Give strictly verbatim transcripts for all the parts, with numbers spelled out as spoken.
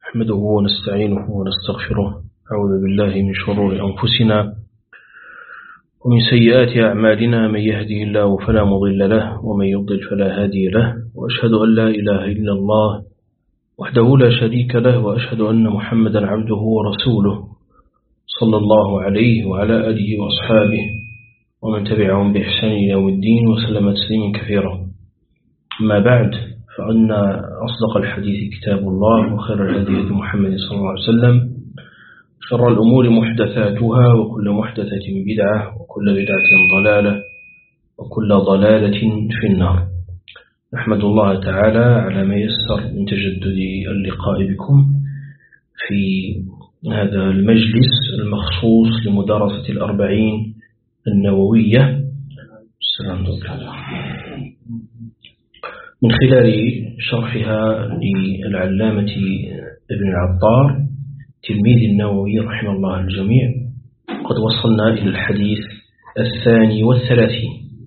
نحمده ونستعينه ونستغفره. أعوذ بالله من شرور أنفسنا ومن سيئات أعمالنا، من يهده الله فلا مضل له ومن يضلل فلا هادي له، وأشهد أن لا إله إلا الله وحده لا شريك له، وأشهد أن محمدا عبده ورسوله صلى الله عليه وعلى آله وأصحابه ومن تبعهم بإحسان إلى يوم الدين وسلم تسليما كثيرا. أما بعد، فإن أصدق الحديث كتاب الله، وخير الهدي هدي محمد صلى الله عليه وسلم، شر الأمور محدثاتها، وكل محدثة بدعة، وكل بدعة ضلالة، وكل ضلالة في النار. نحمد الله تعالى على ما يسر من تجدد اللقاء بكم في هذا المجلس المخصوص لمدارسة الأربعين النووية. السلام عليكم. من خلال شرحها للعلامة ابن العطار تلميذ النووي رحمه الله الجميع، قد وصلنا إلى الحديث الثاني والثلاثين.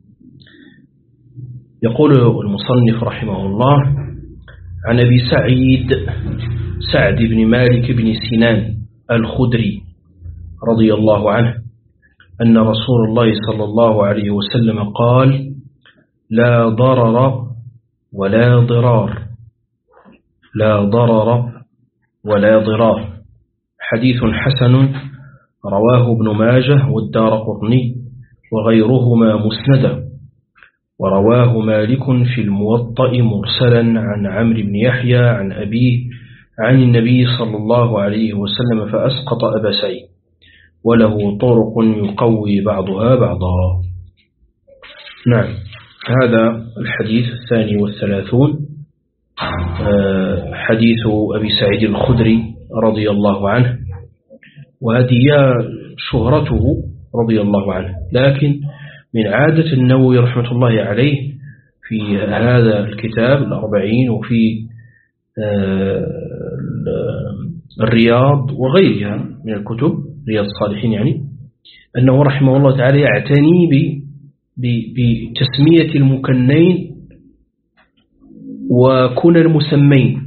يقول المصنف رحمه الله: عن أبي سعيد سعد بن مالك بن سنان الخدري رضي الله عنه أن رسول الله صلى الله عليه وسلم قال: لا ضرر ولا ضرار، لا ضرر ولا ضرار. حديث حسن رواه ابن ماجه والدارقطني وغيرهما مسندا، ورواه مالك في الموطأ مرسلا عن عمرو بن يحيى عن أبيه عن النبي صلى الله عليه وسلم فأسقط أبا سعيد، وله طرق يقوي بعضها بعضا. نعم، هذا الحديث الثاني والثلاثون، حديث أبي سعيد الخدري رضي الله عنه، وهذه شهرته رضي الله عنه. لكن من عادة النووي رحمة الله عليه في هذا الكتاب الأربعين وفي الرياض وغيرها من الكتب، رياض الصالحين يعني، أنه رحمه الله تعالى يعتني بتسمية المكنين وكن المسمين،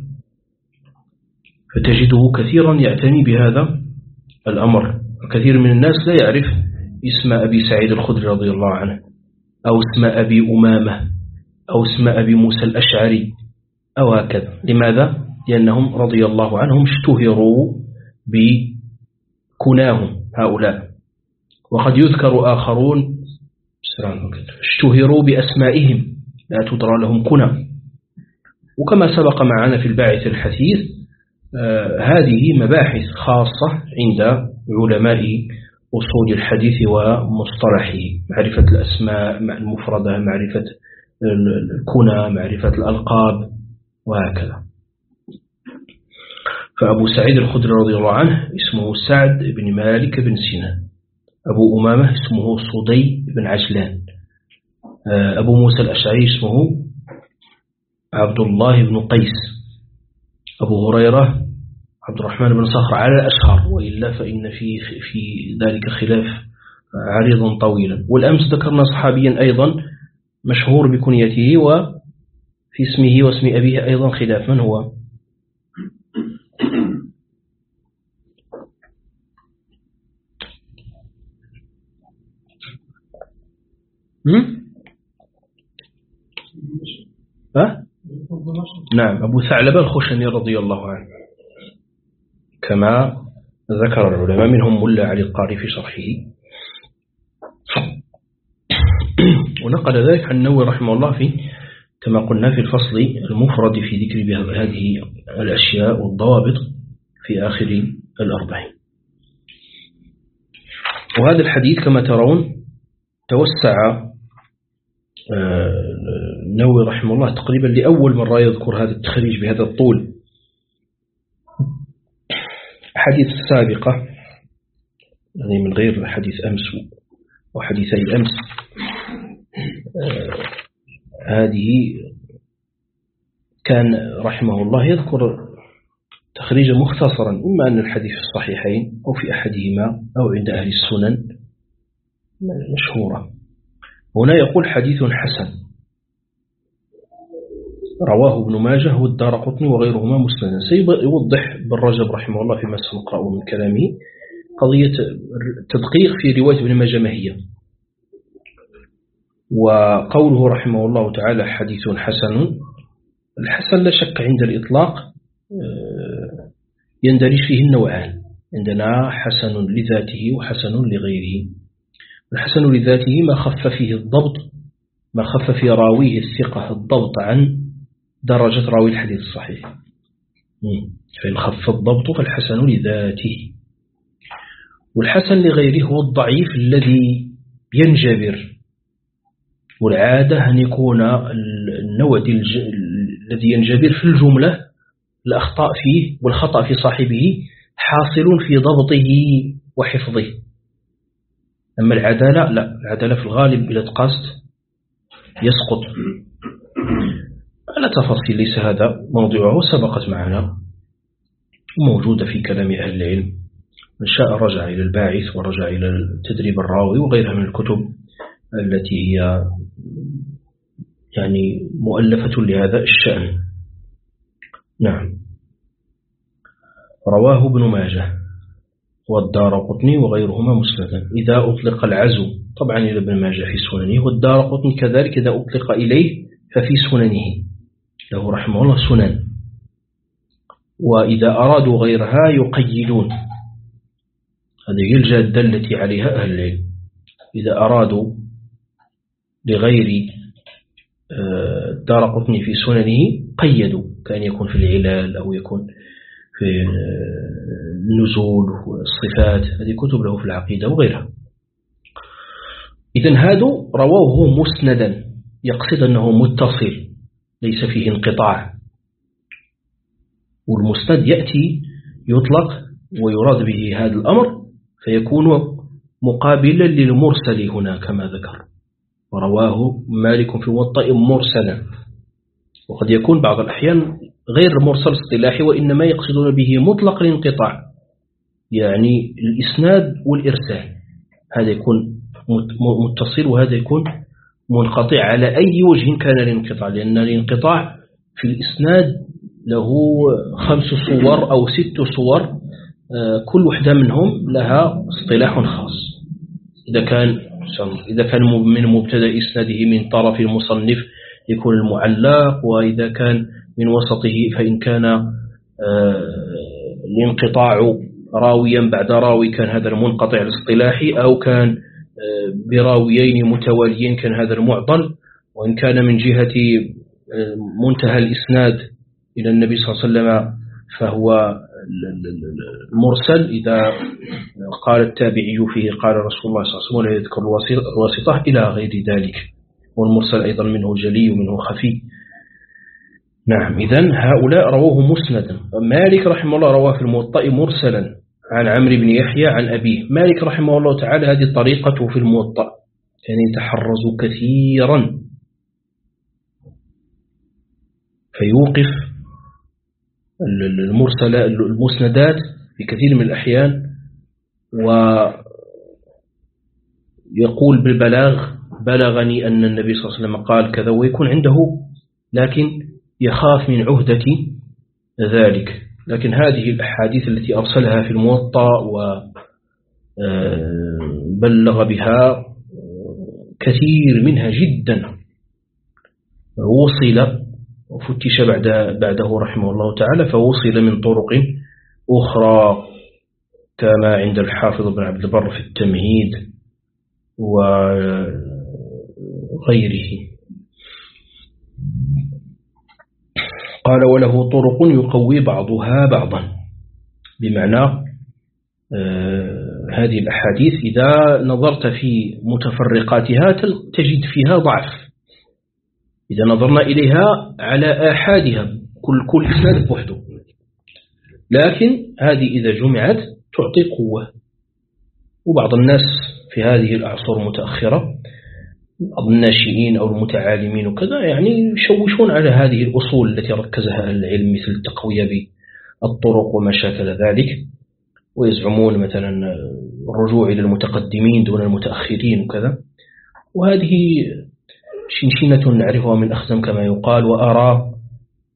فتجده كثيرا يعتني بهذا الأمر. كثير من الناس لا يعرف اسم أبي سعيد الخدري رضي الله عنه، أو اسم أبي أمامة، أو اسم أبي موسى الأشعري، أو هكذا. لماذا؟ لأنهم رضي الله عنهم اشتهروا بكناهم هؤلاء، وقد يذكر آخرون اشتهروا بأسمائهم لا تدرى لهم كنى. وكما سبق معنا في الباعث الحثيث، آه هذه مباحث خاصة عند علماء أصول الحديث ومصطلحه: معرفة الأسماء المفردة، معرفة الكنى، معرفة الألقاب، وهكذا. فأبو سعيد الخدري رضي الله عنه اسمه سعد بن مالك بن سنان، أبو أمامة اسمه صدي بن عجلان، أبو موسى الأشعري اسمه عبد الله بن قيس، أبو هريرة عبد الرحمن بن صخر على الأشهر، وإلا فإن في في ذلك خلاف عريضا طويلا. والأمس ذكرنا صحابيا أيضا مشهور بكنيته وفي اسمه واسم أبيه أيضا خلاف. من هو؟ ها؟ نعم، أبو ثعلبة الخشني رضي الله عنه، كما ذكر العلماء، منهم ملا علي القاري في شرحه. ونقل ذلك عن النووي رحمه الله في كما قلنا في الفصل المفرد في ذكر هذه الأشياء والضوابط في آخر الأربعين. وهذا الحديث كما ترون توسع النووي رحمه الله تقريبا لأول مرة يذكر هذا التخريج بهذا الطول. حديث السابقة يعني من غير حديث أمس وحديثي أمس، هذه كان رحمه الله يذكر تخريجا مختصرا، إما أن الحديث في الصحيحين أو في أحدهما أو عند أهل السنن مشهورة. هنا يقول حديث حسن، رواه ابن ماجه والدارقطني وغيرهما مسندا. سيوضح ابن رجب رحمه الله فيما سنقرأه من كلامه قضية التدقيق في رواية ابن ماجه ما هي. وقوله رحمه الله تعالى حديث حسن، الحسن لا شك عند الإطلاق يندرج فيه النوعان، عندنا حسن لذاته وحسن لغيره. الحسن لذاته ما خف فيه الضبط، ما خف في راويه الثقة الضبط عن درجة راوي الحديث الصحيح، فإن خف الضبط فالحسن لذاته. والحسن لغيره هو الضعيف الذي ينجبر، والعادة أن يكون النوع الذي ينجبر في الجملة الأخطاء فيه والخطأ في صاحبه حاصل في ضبطه وحفظه. أما العدالة لا، العدالة في الغالب إلى تقاست يسقط. على تفاصيل ليس هذا موضوعه، سبقت معنا موجودة في كلام أهل العلم، من شاء رجع إلى الباعث ورجع إلى تدريب الراوي وغيرها من الكتب التي هي يعني مؤلفة لهذا الشأن. نعم. رواه ابن ماجه والدارقطني وغيرهما مسندا. إذا أطلق العزو طبعا إلى ابن ماجه في سننه، والدارقطني كذلك إذا أطلق إليه ففي سننه، له رحمه الله سنن. وإذا أرادوا غيرها يقيدون، هذه هي الجادة التي عليها أهل العلم. إذا أرادوا لغير الدارقطني في سننه قيدوا، كان يكون في العلال أو يكون في النزول والصفات، هذه كتب له في العقيدة وغيرها. إذن هذا رواه مسندا، يقصد أنه متصل ليس فيه انقطاع. والمسند يأتي يطلق ويراد به هذا الأمر فيكون مقابلا للمرسل هنا كما ذكر، ورواه مالك في الموطأ مرسلا. وقد يكون بعض الأحيان غير مرسل اصطلاحي، وإنما يقصدون به مطلق الانقطاع، يعني الإسناد والإرسال، هذا يكون متصل وهذا يكون منقطع على أي وجه كان الانقطاع، لأن الانقطاع في الإسناد له خمس صور أو ست صور، كل وحدة منهم لها اصطلاح خاص. إذا كان إذا كان من مبتدأ إسناده من طرف المصنف يكون المعلق، وإذا كان من وسطه فإن كان الانقطاع راويا بعد راوي كان هذا المنقطع الاصطلاحي، أو كان براويين متواليين كان هذا المعضل. وإن كان من جهة منتهى الإسناد إلى النبي صلى الله عليه وسلم فهو المرسل، إذا قال التابعي فيه قال رسول الله صلى الله عليه وسلم ولا يذكر الواسطة إلى غير ذلك. والمرسل أيضا منه جلي ومنه خفي. نعم. إذن هؤلاء رواه مسندا. مالك رحمه الله رواه في الموطأ مرسلا عن عمرو بن يحيى عن أبيه. مالك رحمه الله تعالى هذه طريقته في الموطأ، يعني يتحرز كثيرا فيوقف المرسل المسندات في كثير من الأحيان، ويقول بالبلاغ بلغني أن النبي صلى الله عليه وسلم قال كذا، ويكون عنده لكن يخاف من عهدة ذلك. لكن هذه الأحاديث التي أرسلها في الموطأ وبلغ بها كثير منها جدا وصل وفتش بعد بعده رحمه الله تعالى، فوصل من طرق أخرى كما عند الحافظ بن عبد البر في التمهيد وغيره. قال وله طرق يقوي بعضها بعضا، بمعنى آه هذه الأحاديث إذا نظرت في متفرقاتها تجد فيها ضعف، إذا نظرنا إليها على آحادها كل كل إسناد بوحده، لكن هذه إذا جمعت تعطي قوة. وبعض الناس في هذه الأعصار المتأخرة، بعض الناشئين أو المتعالمين وكذا، يعني يشوشون على هذه الأصول التي ركزها أهل العلم مثل التقوية بالطرق وما شاكل ذلك، ويزعمون مثلا الرجوع إلى المتقدمين دون المتأخرين وكذا. وهذه شنشنة نعرفها من أخزم كما يقال، وأرى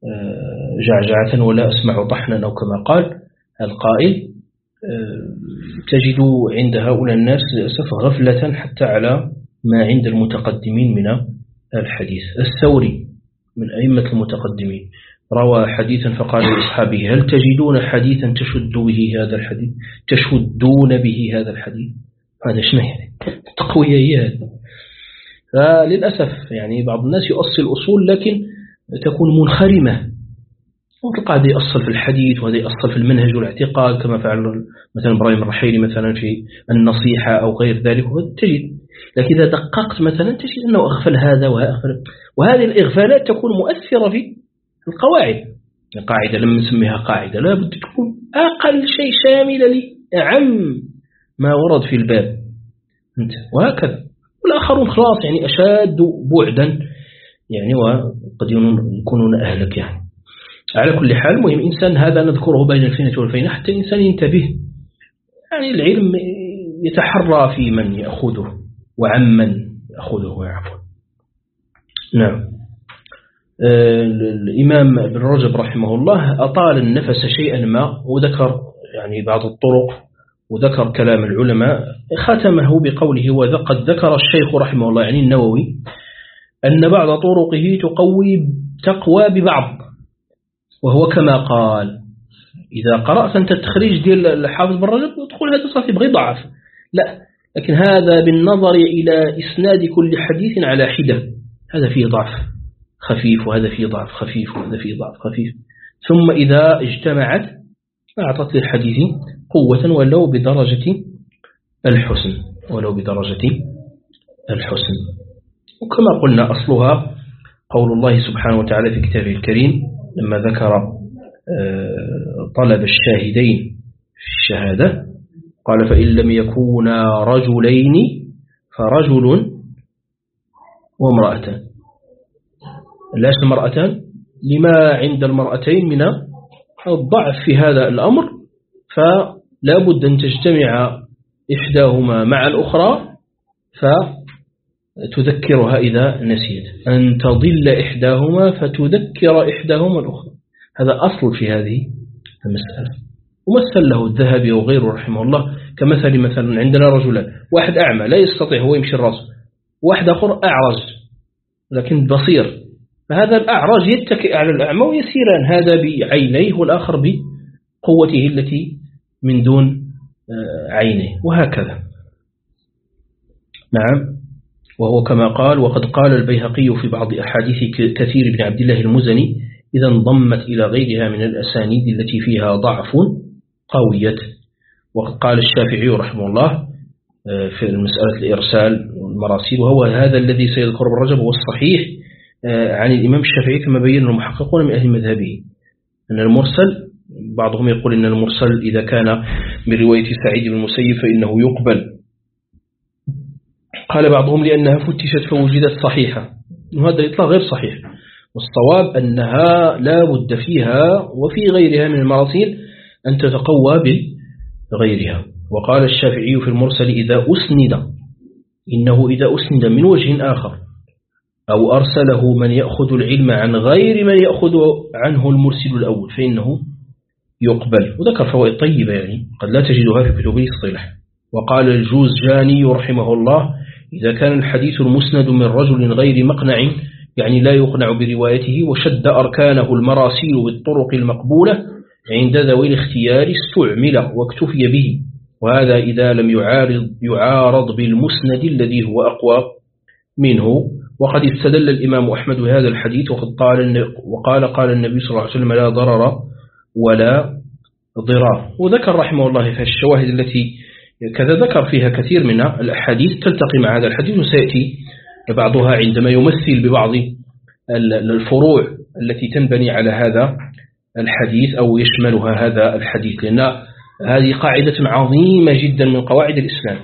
جعجعة ولا أسمع طحنا، أو كما قال القائل. تجد عند هؤلاء الناس للأسف غفلة حتى على ما عند المتقدمين من الحديث. الثوري من أئمة المتقدمين روى حديثا فقال لأصحابه: هل تجدون حديثا تشد به هذا الحديث تشدون به هذا الحديث؟ هذا شنو يعني؟ تقويات. فللأسف يعني بعض الناس يؤصل أصول لكن تكون منخرمة، وتلقى هذا يأصل في الحديث وهذا يأصل في المنهج والاعتقاد، كما فعل مثلا إبراهيم الرحيلي مثلا في النصيحة أو غير ذلك. تجد لكن إذا دققت مثلا تجد أنه أغفل هذا وأغفل، وهذه الإغفالات تكون مؤثرة في القواعد. القاعدة لما نسميها قاعدة لا بد تكون أقل شيء شاملة لأعم ما ورد في الباب، وهكذا. والآخرون خلاص يعني أشاد بعدا يعني، وقد يكونون أهلك يعني. على كل حال مهم إنسان هذا نذكره بين الفينة والفينة حتى إنسان ينتبه، يعني العلم يتحرى في من يأخذه وعمن يأخذه. عفوا. نعم. الإمام ابن رجب رحمه الله أطال النفس شيئا ما، وذكر يعني بعض الطرق وذكر كلام العلماء، ختمه بقوله: وقد ذكر الشيخ رحمه الله يعني النووي أن بعض طرقه تقوي تقوى ببعض، وهو كما قال. إذا قرأت أنت التخريج ديال الحافظ بن رجب تقول هذا صافي بغي ضعف، لا، لكن هذا بالنظر إلى إسناد كل حديث على حدة، هذا فيه ضعف خفيف وهذا فيه ضعف خفيف وهذا فيه ضعف خفيف، ثم إذا اجتمعت أعطت للحديث قوة ولو بدرجة الحسن ولو بدرجة الحسن. وكما قلنا أصلها قول الله سبحانه وتعالى في كتابه الكريم لما ذكر طلب الشاهدين في الشهادة قال: فإن لم يكونا رجلين فرجل وامرأتان. لاش المرأتان؟ لما عند المرأتين من الضعف في هذا الأمر، فلا بد أن تجتمع إحداهما مع الأخرى فتذكرها إذا نسيت، أن تضل إحداهما فتذكر إحداهما الأخرى. هذا أصل في هذه المسألة. ومثل له الذهبي وغيره رحمه الله كمثل مثلا عندنا رجلان، واحد أعمى لا يستطيع هو يمشي الرأس، واحد آخر أعرج لكن بصير، فهذا الأعرج يتكئ على الأعمى ويسيران، هذا بعينيه والآخر بقوته التي من دون عينيه، وهكذا. نعم. وهو كما قال: وقد قال البيهقي في بعض أحاديث كثير بن عبد الله المزني إذا انضمت إلى غيرها من الأسانيد التي فيها ضعف قوية. وقد قال الشافعي رحمه الله في المسألة الإرسال والمراسيل، وهو هذا الذي سيذكر ابن رجب هو الصحيح عن الإمام الشافعي كما بين المحققون من أهل مذهبه، أن المرسل بعضهم يقول أن المرسل إذا كان من رواية سعيد بن المسيب فإنه يقبل. قال بعضهم لأنها فتشت فوجدت صحيحة، وهذا إطلاق غير صحيح، والصواب أنها لا بد فيها وفي غيرها من المراسيل أن تتقوى بغيرها. وقال الشافعي في المرسل إذا أسند إنه إذا أسند من وجه آخر أو أرسله من يأخذ العلم عن غير من يأخذ عنه المرسل الأول فإنه يقبل. وذكر فوائد طيبة يعني قد لا تجدها في كتب الاصطلاح. وقال الجوزجاني رحمه الله إذا كان الحديث المسند من رجل غير مقنع يعني لا يقنع بروايته وشد أركانه المراسيل بالطرق المقبولة عند ذوي الاختيار استعمل واكتفي به، وهذا إذا لم يعارض, يعارض بالمسند الذي هو أقوى منه. وقد استدل الإمام أحمد بهذا الحديث وقد قال وقال قال النبي صلى الله عليه وسلم لا ضرر ولا ضرار. وذكر رحمه الله في الشواهد التي كذا ذكر فيها كثير من الأحاديث تلتقي مع هذا الحديث، وسيأتي بعضها عندما يمثل ببعض الفروع التي تنبني على هذا الحديث أو يشملها هذا الحديث، لأن هذه قاعدة عظيمة جدا من قواعد الإسلام.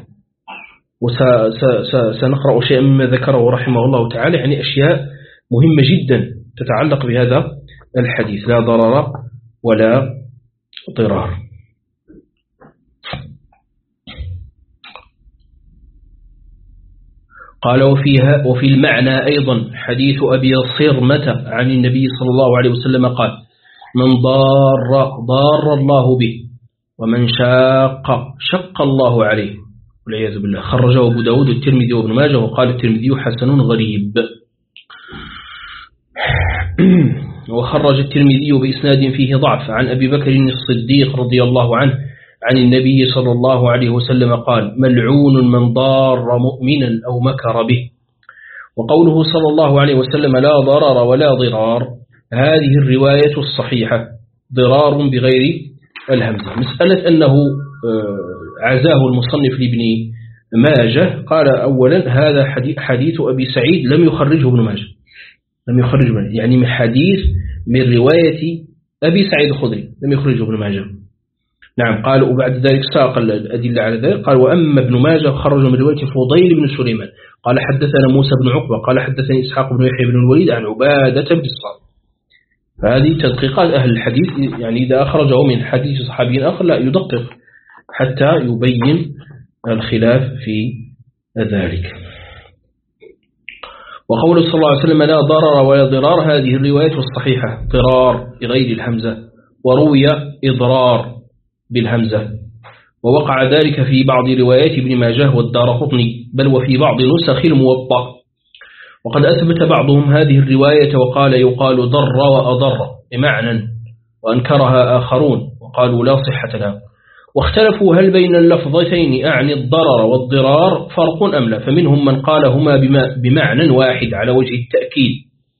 وسنقرأ شيئا مما ذكره رحمه الله تعالى، يعني أشياء مهمة جدا تتعلق بهذا الحديث، لا ضرر ولا ضرار. قال وفيها وفي المعنى أيضا حديث أبي صرمة عن النبي صلى الله عليه وسلم قال من ضار ضار الله به ومن شاق شق الله عليه والعياذ بالله. خرجه أبو داود والترمذي وابن ماجه وقال الترمذي حسن غريب. وخرج الترمذي بإسناد فيه ضعف عن أبي بكر الصديق رضي الله عنه عن النبي صلى الله عليه وسلم قال ملعون من ضار مؤمنا أو مكر به. وقوله صلى الله عليه وسلم لا ضرر ولا ضرار هذه الرواية الصحيحة ضرار بغير الهمزة. مسألة أنه عزاه المصنف لابن ماجه قال أولا هذا حديث أبي سعيد لم يخرجه ابن ماجه لم يخرجه يعني من حديث من رواية أبي سعيد الخدري لم يخرجه ابن ماجه. نعم. قال وبعد ذلك ساق الأدلة على ذلك. قال وأما ابن ماجه خرج من رواية فضيل بن سليمان قال حدثنا موسى بن عقبة قال حدثني إسحاق بن يحيى بن الوليد عن عبادة بن الصامت. فهذه تدقيقات أهل الحديث يعني إذا أخرجه من حديث صحابي آخر لا يدقق حتى يبين الخلاف في ذلك. وقول صلى الله عليه وسلم لا ضرر ولا ضرار هذه الرواية الصحيحة ضرار بغير الهمزة وروي إضرار بالهمزة. ووقع ذلك في بعض روايات ابن ماجه والدارقطني بل وفي بعض نسخ الموطأ. وقد أثبت بعضهم هذه الرواية وقال يقال ضر وأضر بمعنى وأنكرها آخرون وقالوا لا صحة لها. واختلفوا هل بين اللفظتين أعني الضرر والضرار فرق أم لا فمنهم من قال هما بمعنى واحد على وجه التأكيد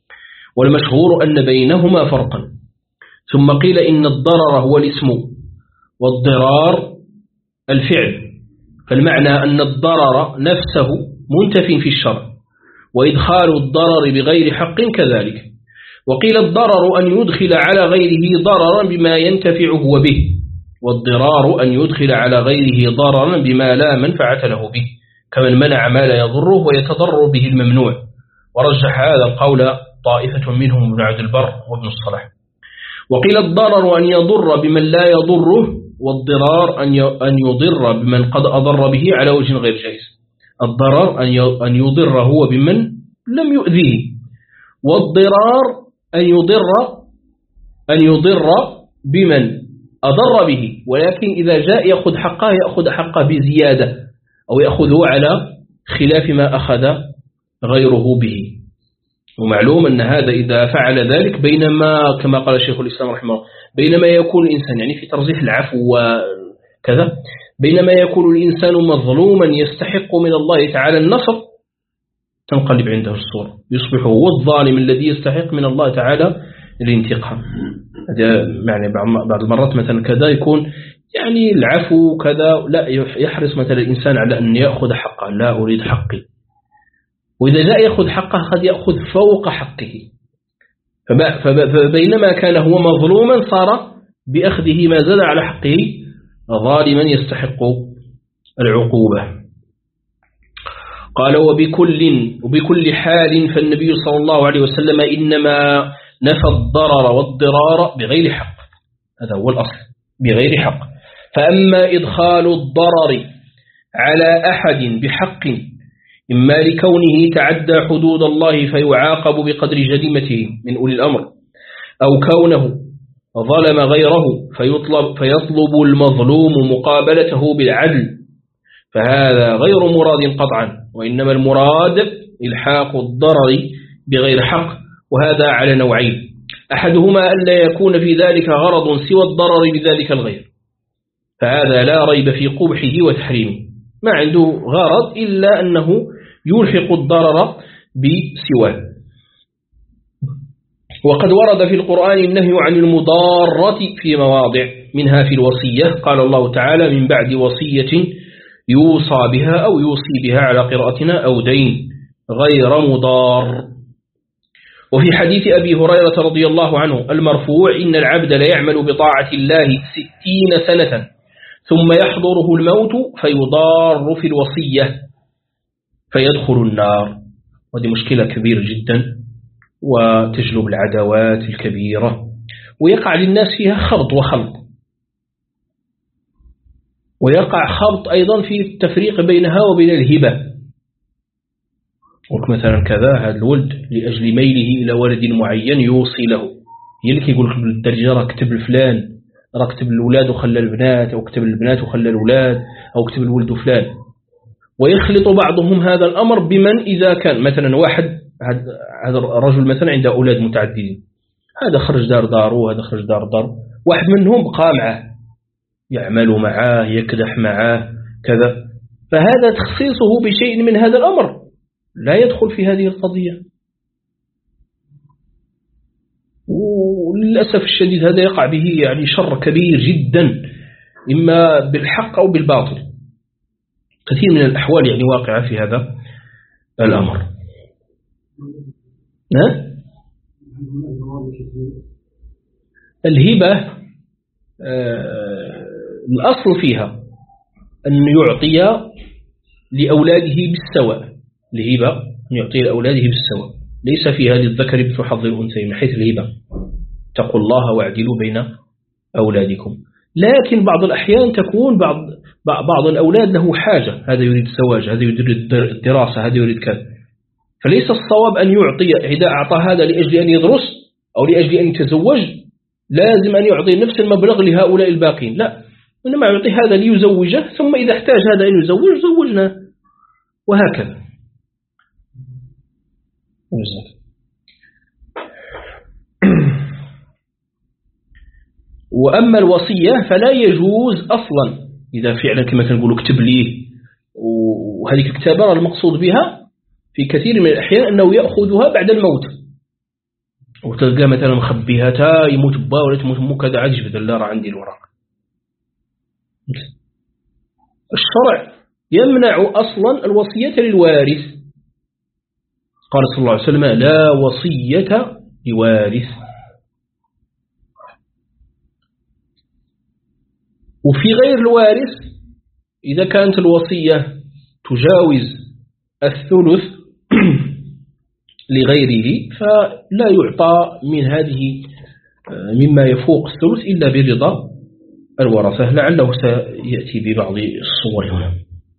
والمشهور أن بينهما فرقا. ثم قيل إن الضرر هو الاسم والضرار الفعل فالمعنى أن الضرر نفسه منتف في الشرع وإدخال الضرر بغير حق كذلك. وقيل الضرر أن يدخل على غيره ضررا بما ينتفع هو به والضرار أن يدخل على غيره ضررا بما لا منفعة له به كمن منع ما لا يضره ويتضرر به الممنوع. ورجح هذا القول طائفة منهم ابن عبد البر وابن الصلاح. وقيل الضرر أن يضر بمن لا يضره والضرار أن يضر بمن قد أضر به على وجه غير جائز. الضرر أن يضر هو بمن لم يؤذيه والضرار أن يضر أن يضر بمن أضر به ولكن إذا جاء يأخذ حقه يأخذ حقه بزيادة أو يأخذه على خلاف ما أخذ غيره به. ومعلوم أن هذا إذا فعل ذلك بينما كما قال الشيخ الإسلام رحمه الله بينما يكون الإنسان يعني في ترجيح العفو وكذا بينما يكون الإنسان مظلوما يستحق من الله تعالى النصر تنقلب عنده الصورة يصبح هو الظالم الذي يستحق من الله تعالى الانتقام. هذا معنى بعض المرات مثلا كذا يكون يعني العفو كذا لا يحرص مثلا الإنسان على أن يأخذ حقه لا أريد حقي وإذا جاء يأخذ حقه قد يأخذ فوق حقه فبينما كان هو مظلوما صار بأخذه ما زاد على حقه ظالما يستحق العقوبة. قال وبكل, وبكل حال فالنبي صلى الله عليه وسلم إنما نفى الضرر والضرار بغير حق هذا هو الأصل بغير حق. فأما إدخال الضرر على أحد بحق إما لكونه تعدى حدود الله فيعاقب بقدر جريمته من أولي الأمر أو كونه ظلم غيره فيطلب, فيطلب المظلوم مقابلته بالعدل فهذا غير مراد قطعا وإنما المراد إلحاق الضرر بغير حق وهذا على نوعين أحدهما ألا يكون في ذلك غرض سوى الضرر بذلك الغير فهذا لا ريب في قبحه وتحريمه ما عنده غرض إلا أنه يلحق الضرر بسواه. وقد ورد في القرآن النهي عن المضارة في مواضع منها في الوصية قال الله تعالى من بعد وصية يوصى بها أو يوصي بها على قراءتنا أو دين غير مضار. وفي حديث أبي هريرة رضي الله عنه المرفوع إن العبد لا يعمل بطاعة الله ستين سنة ثم يحضره الموت فيضار في الوصية فيدخل النار وهذه مشكلة كبيرة جدا وتجلب العداوات الكبيرة ويقع للناس فيها خلط وخلط ويقع خلط أيضا في التفريق بينها وبين الهبة مثلا كذا هذا الولد لأجل ميله إلى ولد معين يوصي له، هي اللي كيقول لك بالدرجة راه كتب الفلان، راه كتب الأولاد وخلى البنات، أو كتب البنات وخلى الأولاد، أو كتب الولد فلان. ويخلط بعضهم هذا الأمر بمن إذا كان مثلا واحد هذا الرجل مثلا عنده أولاد متعددين، هذا خرج دار داره وهذا خرج دار داره، واحد منهم بقى معه يعمل معه يكدح معه كذا، فهذا تخصيصه بشيء من هذا الأمر لا يدخل في هذه القضية. وللأسف الشديد هذا يقع به يعني شر كبير جدا، إما بالحق أو بالباطل، كثير من الأحوال يعني واقعة في هذا الأمر. ها؟ الهبة آه الأصل فيها أن يعطي لأولاده بالسواء، الهبة أن يعطي لأولاده بالسواء، ليس فيها للذكر مثل حظ الأنثيين من حيث الهبة، اتقوا الله واعدلوا بين أولادكم. لكن بعض الأحيان تكون بعض بعض الأولاد له حاجة، هذا يريد الزواج، هذا يريد الدراسة، هذا يريد كذا، فليس الصواب أن يعطي إذا أعطى هذا لأجل أن يدرس أو لأجل أن يتزوج لازم أن يعطي نفس المبلغ لهؤلاء الباقين، لا، إنما يعطي هذا ليزوجه، ثم إذا احتاج هذا أن يزوج زوجنا، وهكذا. وأما الوصية فلا يجوز أصلا، إذا فعلا كما كنقولوا اكتب ليه، وهذه الكتابة المقصود بها في كثير من الأحيان أنه يأخذها بعد الموت، وتلقى مثلا مخبيها تا يموت با ولا تموت مو كذا عاد يجبد لا راه عندي الوراق. الشرع يمنع أصلا الوصية للوارث، قال صلى الله عليه وسلم لا وصية لوارث. وفي غير الوارث إذا كانت الوصية تجاوز الثلث لغيره فلا يعطى من هذه مما يفوق الثلث إلا برضا الورثة، لعله سيأتي ببعض الصور هنا.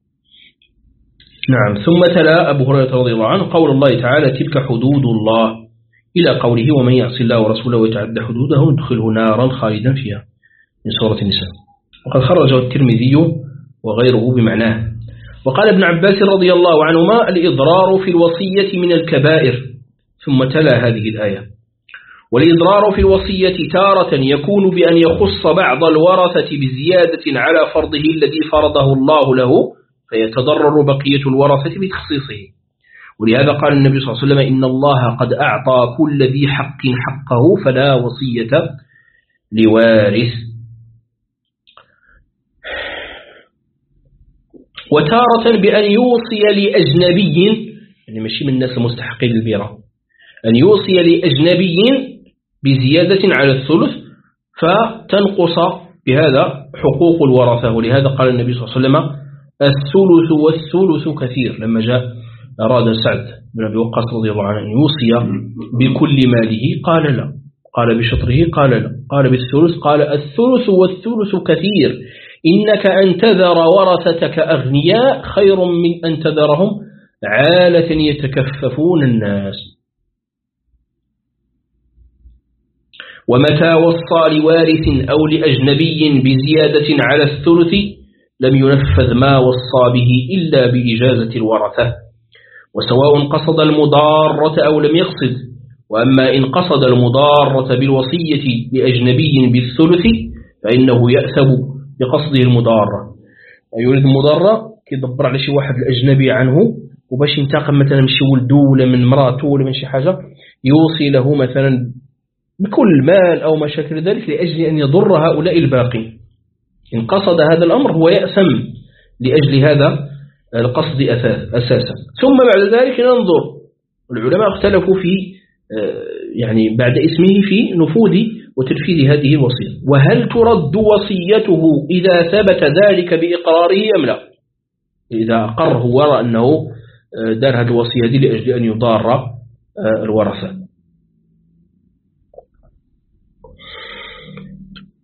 نعم. ثم تلا أبو هريرة رضي الله عنه قول الله تعالى تلك حدود الله إلى قوله ومن يعص الله ورسوله ويتعدى حدوده ندخله نارا خالدا فيها من سورة النساء، وقد خرجه الترمذي وغيره بمعناه. وقال ابن عباس رضي الله عنهما الإضرار في الوصية من الكبائر، ثم تلا هذه الآية والإضرار في الوصية تارة يكون بأن يخص بعض الورثة بزيادة على فرضه الذي فرضه الله له فيتضرر بقية الورثة بتخصيصه، ولهذا قال النبي صلى الله عليه وسلم إن الله قد أعطى كل ذي حق حقه فلا وصية لوارث. وتارة بأن يوصي لأجنبي، يعني ماشي من الناس المستحقين للميراث، أن يوصي لأجنبي بزيادة على الثلث فتنقص بهذا حقوق الورثة، ولهذا قال النبي صلى الله عليه وسلم الثلث والثلث كثير، لما جاء أراد سعد بن أبي وقاص رضي الله عنه أن يوصي بكل ماله قال لا، قال بشطره قال لا، قال بالثلث قال الثلث والثلث كثير إنك أن تذر ورثتك أغنياء خير من أن تذرهم عالة يتكففون الناس. ومتى وصى لوارث أو لأجنبي بزيادة على الثلث لم ينفذ ما وصى به إلا بإجازة الورثة، وسواء قصد المضارة أو لم يقصد. وأما إن قصد المضارة بالوصية لأجنبي بالثلث فإنه يأثم بقصده المضارة، يريد المضارة كيدبر على شي واحد الأجنبي عنه وباش ينتقم مثلا من شي ولده ولا من مراته ولا من شي حاجة، يوصي له مثلا بكل مال أو ما شاكل ذلك لأجل أن يضر هؤلاء الباقين. إن قصد هذا الأمر هو يأثم لأجل هذا القصد أساسا. ثم بعد ذلك ننظر، العلماء اختلفوا في يعني بعد اسمه في نفوذ وتنفيذ هذه الوصية، وهل ترد وصيته إذا ثبت ذلك بإقراره أم لا؟ إذا أقر هو ورى أنه دار هذه الوصية دي لأجل أن يضار الورثة.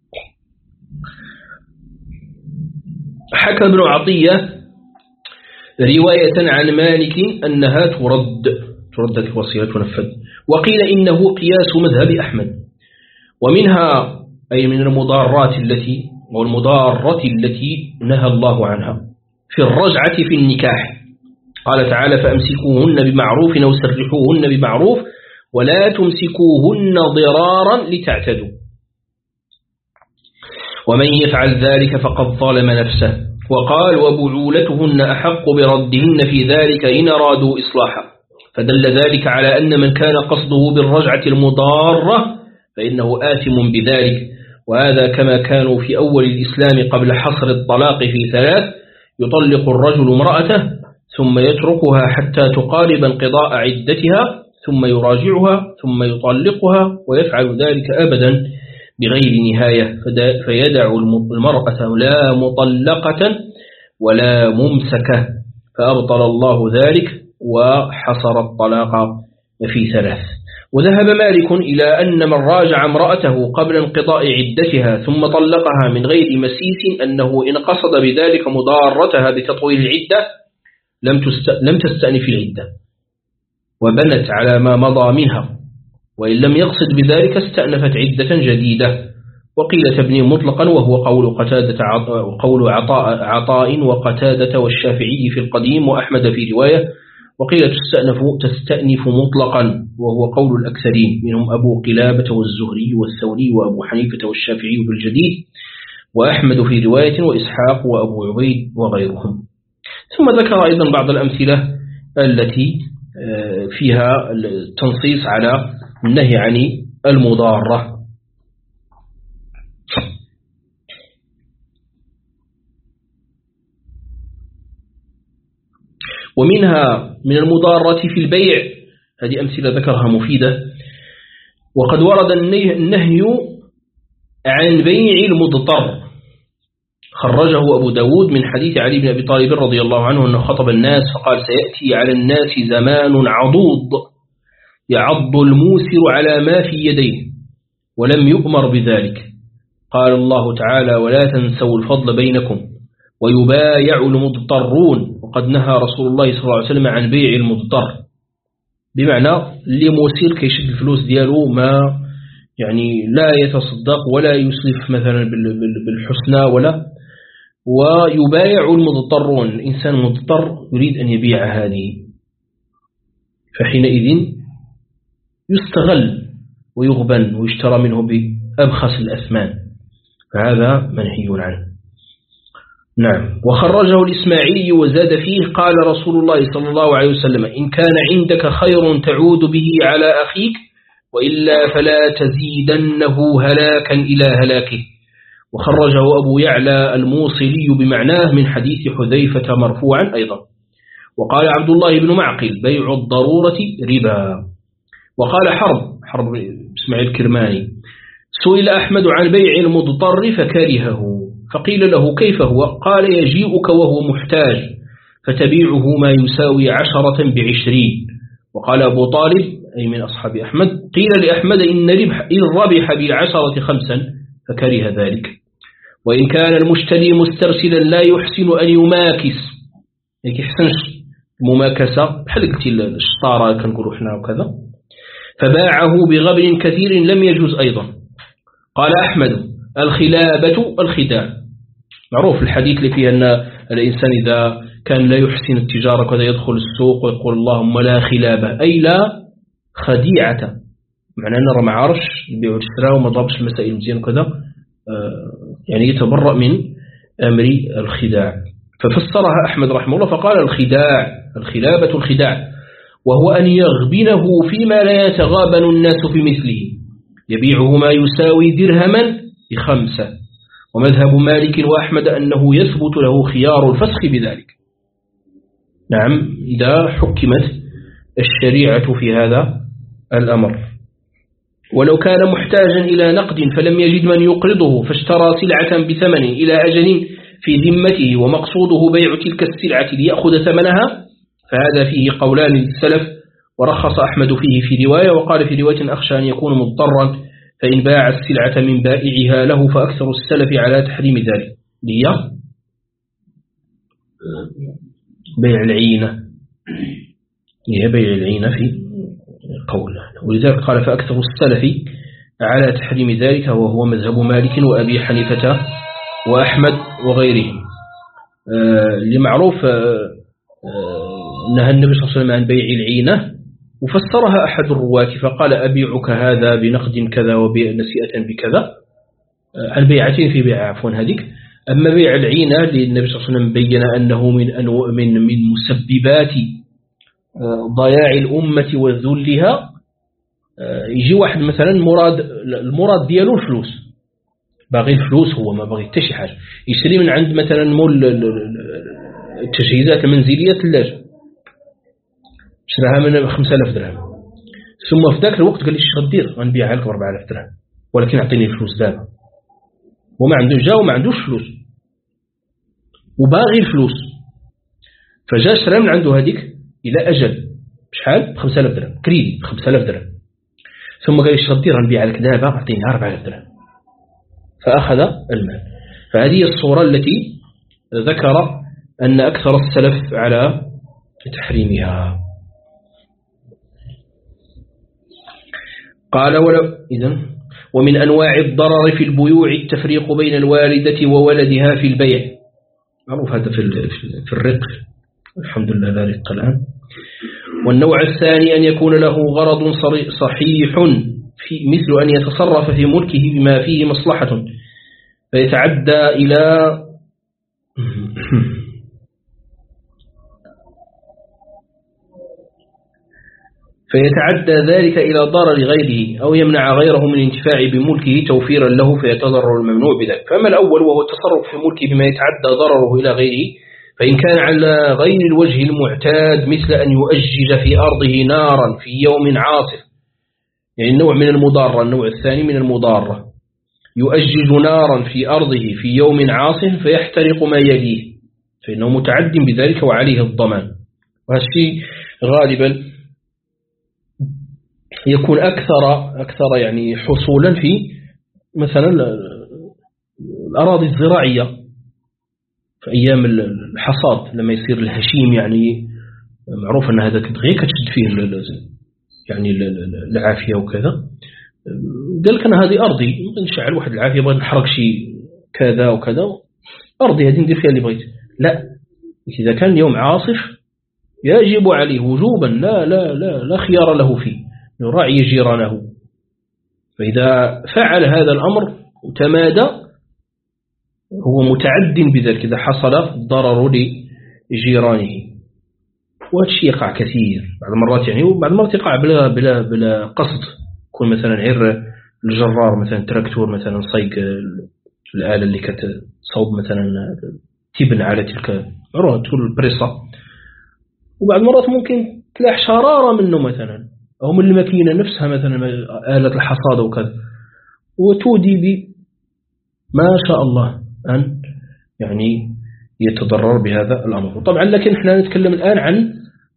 حكى ابن عطية رواية عن مالك أنها ترد تردت الوصية تنفذ. وقيل إنه قياس مذهب أحمد. ومنها أي من المضارات التي والمضارة التي نهى الله عنها في الرجعة في النكاح. قال تعالى فأمسكوهن بمعروف أو سرحوهن بمعروف ولا تمسكوهن ضرارا لتعتدوا ومن يفعل ذلك فقد ظلم نفسه. وقال وبعولتهن أحق بردهن في ذلك إن أرادوا إصلاحا. فدل ذلك على أن من كان قصده بالرجعة المضارة فإنه آثم بذلك. وهذا كما كانوا في أول الإسلام قبل حصر الطلاق في ثلاث يطلق الرجل امرأته ثم يتركها حتى تقارب انقضاء عدتها ثم يراجعها ثم يطلقها ويفعل ذلك أبدا بغير نهاية فيدع المرأة لا مطلقة ولا ممسكة فأبطل الله ذلك وحصر الطلاق في ثلاث. وذهب مالك إلى أن من راجع امرأته قبل انقضاء عدتها ثم طلقها من غير مسيس أنه إن قصد بذلك مضارتها بتطويل العدة لم لم تستأنف العدة وبنت على ما مضى منها وإن لم يقصد بذلك استأنفت عدة جديدة. وقيل تبني مطلقا وهو قول قتادة وقول عطاء, عطاء وقتادة والشافعي في القديم وأحمد في رواية. وقيل تستأنف, تستأنف مطلقا وهو قول الأكثرين منهم أبو قلابة والزهري والثوري وأبو حنيفة والشافعي في الجديد وأحمد في رواية وإسحاق وأبو عبيد وغيرهم. ثم ذكر أيضا بعض الأمثلة التي فيها التنصيص على النهي عن المضارة. ومنها من المضارة في البيع هذه أمثلة ذكرها مفيدة. وقد ورد النهي عن بيع المضطر خرجه أبو داود من حديث علي بن أبي طالب رضي الله عنه أنه خطب الناس فقال سيأتي على الناس زمان عضوض يعض الموسر على ما في يديه ولم يؤمر بذلك. قال الله تعالى ولا تنسوا الفضل بينكم ويبايع المضطرون. وقد نهى رسول الله صلى الله عليه وسلم عن بيع المضطر بمعنى اللي موسر كيشد الفلوس ديالو ما يعني لا يتصدق ولا يسلف مثلا بالحسنى ولا. ويبايع المضطرون الإنسان مضطر يريد أن يبيع هذه فحينئذ يستغل ويغبن ويشترى منه بأبخس الأثمان فهذا منهي عنه. نعم. وخرجه الإسماعيلي وزاد فيه قال رسول الله صلى الله عليه وسلم إن كان عندك خير تعود به على أخيك وإلا فلا تزيدنه هلاكا إلى هلاكه. وخرجه أبو يعلى الموصلي بمعناه من حديث حذيفة مرفوعا أيضا. وقال عبد الله بن معقل بيع الضرورة ربا. وقال حرب حرب اسماعيل الكرماني سئل أحمد عن بيع المضطر فكرهه فقيل له كيف هو؟ قال يجيئك وهو محتاج فتبيعه ما يساوي عشرة بعشرين. وقال أبو طالب أي من أصحاب أحمد قيل لأحمد إن ربح إن ربح بالعشرة خمسا فكره ذلك. وإن كان المشتري مسترسلا لا يحسن أن يماكس يعني يحسنش مماكسة بحال قلتي الشطارة كنقولوا احنا وكذا فباعه بغبن كثير لم يجوز أيضا. قال أحمد الخلابة الخداع معروف الحديث اللي فيه أن الإنسان إذا كان لا يحسن التجارة كذا يدخل السوق ويقول اللهم لا خلابة أي لا خديعة معنى أنه ما عارفش يبيع ويشترى وما ضربش المسائل مزيان كذا يعني يتبرأ من أمر الخداع. ففسرها أحمد رحمه الله فقال الخداع الخلابة الخداع وهو أن يغبنه فيما لا يتغابن الناس في مثله يبيعه ما يساوي درهما بخمسة. ومذهب مالك وأحمد أنه يثبت له خيار الفسخ بذلك. نعم إذا حكمت الشريعة في هذا الأمر. ولو كان محتاجا إلى نقد فلم يجد من يقرضه فاشترى سلعة بثمن إلى أجل في ذمته ومقصوده بيع تلك السلعة ليأخذ ثمنها فهذا فيه قولان للسلف ورخص أحمد فيه في رواية. وقال في رواية أخشى أن يكون مضطرا فإن باع السلعة من بائعها له فأكثر السلف على تحريم ذلك. ليه بيع العينة، هي بيع العينة في قوله. ولذلك قال فأكثر السلف على تحريم ذلك وهو مذهب مالك وأبي حنيفة وأحمد وغيرهم. آه لمعروف آه نهى النبي صلى الله عليه وسلم عن بيع العينة، وفسرها أحد الرواة فقال أبيعك هذا بنقد كذا وبنسيئة بكذا، آه عن بيعتين في بيع عفوا هذيك. أما بيع العينة للنبي صلى الله عليه وسلم بين أنه من أنو من من مسببات ضياع الأمة وذلها. يجي واحد مثلا مراد المراد ديالو الفلوس، باغي الفلوس، هو ما باغي حتى شي حاجه، يشري من عند مثلا مول التجهيزات المنزليه ثلاجه، شراها من خمسة آلاف درهم، ثم في ذاك الوقت قال لي اش غدير؟ غنبيعها لك ب أربعة آلاف درهم، ولكن اعطيني الفلوس دابا. وما عنده جا وما عندوش فلوس وباغي الفلوس، فجا شرا من عنده هذيك الى اجل بشحال؟ ب خمسة آلاف درهم كريدي، ب خمسة آلاف درهم، ثم قال اش غدير؟ غنبيعها لك دابا اعطيني أربعة آلاف درهم، فاخذ المال. فهذه الصوره التي ذكر ان اكثر السلف على تحريمها. قال ولو إذن ومن أنواع الضرر في البيوع التفريق بين الوالدة وولدها في البيع، معروف هذا في في الرق، الحمد لله لا رق الآن. والنوع الثاني أن يكون له غرض صحيح في مثل أن يتصرف في ملكه بما فيه مصلحة فيتعدى إلى فيتعدى ذلك إلى ضرر غيره أو يمنع غيره من الانتفاع بملكه توفيرا له فيتضرر الممنوع بذلك. فأما الأول وهو التصرف في ملكه بما يتعدى ضرره إلى غيره، فإن كان على غير الوجه المعتاد مثل أن يؤجج في أرضه نارا في يوم عاصف، يعني النوع من المضارة، النوع الثاني من المضارة، يؤجج نارا في أرضه في يوم عاصف فيحترق ما يليه، فإنه متعد بذلك وعليه الضمان. وهذا الشيء غالبا يكون أكثر أكثر يعني حصولا في مثلا الأراضي الزراعية في أيام الحصاد، لما يصير الهشيم، يعني معروف أن هذا غير كتشد فيه يعني العافية وكذا. قال لك أنا هذه أرضي، نشعل واحد العافية بغيت نحرق شيء كذا وكذا، أرضي هذه ندير فيها اللي بغيت. لا، إذا كان يوم عاصف يجب عليه وجوبا لا لا لا لا خيار له فيه يراعي جيرانه، فإذا فعل هذا الأمر وتمادى هو متعد بذلك إذا حصل ضرر لجيرانه. وهذا الشيء يقع كثير بعض المرات، يعني وبعض المرات يقع بلا بلا بلا قصد، يكون مثلا غير الجرار مثلا تراكتور مثلا صيق الآلة اللي كتصوب مثلا تبن على تلك عروة تقول البريصة، وبعض المرات ممكن تلاح شرارة منه مثلا أو من الماكينة نفسها مثلا آلة الحصاد وكذا، وتودي ب ما شاء الله أن يعني يتضرر بهذا الأمر. طبعا لكن احنا نتكلم الآن عن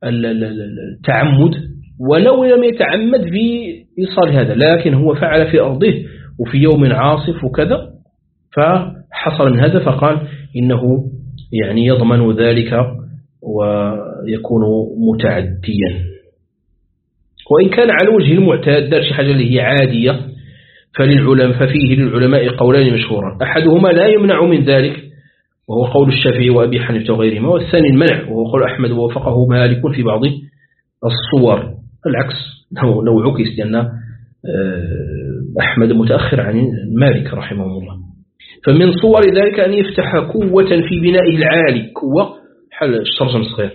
التعمد، ولو لم يتعمد في إيصال هذا، لكن هو فعل في أرضه وفي يوم عاصف وكذا فحصل من هذا، فقال إنه يعني يضمن ذلك ويكون متعديا. وإن كان على وجه المعتاد دار شي حاجة اللي هي عادية فللعلماء ففيه للعلماء قولان مشهوران، أحدهما لا يمنع من ذلك وهو قول الشافعي وأبي حنيفة وغيرهما، والثاني المنع وهو قول أحمد ووافقه مالك في بعض الصور. العكس لو عكس، لأن أحمد متأخر عن مالك رحمه الله. فمن صور ذلك أن يفتح قوة في بنائه العالي، قوة حل الشرجم الصغير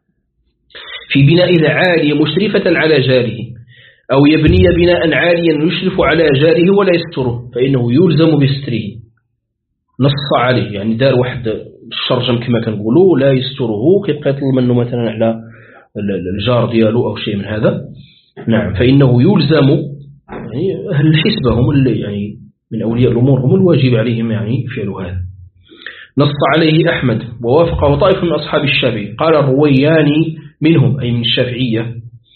في بنائه العالي مشرفة على جاره، أو يبني بناء عاليا يشرف على جاره ولا يستره فإنه يلزم بستره. نص عليه، يعني دار واحد الشرجم كما كنقولوا لا يستره، كيبقى يطلب منه مثلا على الجار ديالو أو شيء من هذا، نعم، فإنه يلزم، يعني أهل الحسبة هم اللي يعني من أولياء الأمور هم الواجب عليهم يعني فعل هذا. نص عليه أحمد ووافقه طائف من أصحاب الشافعي. قال الروياني منهم أي من الشافعية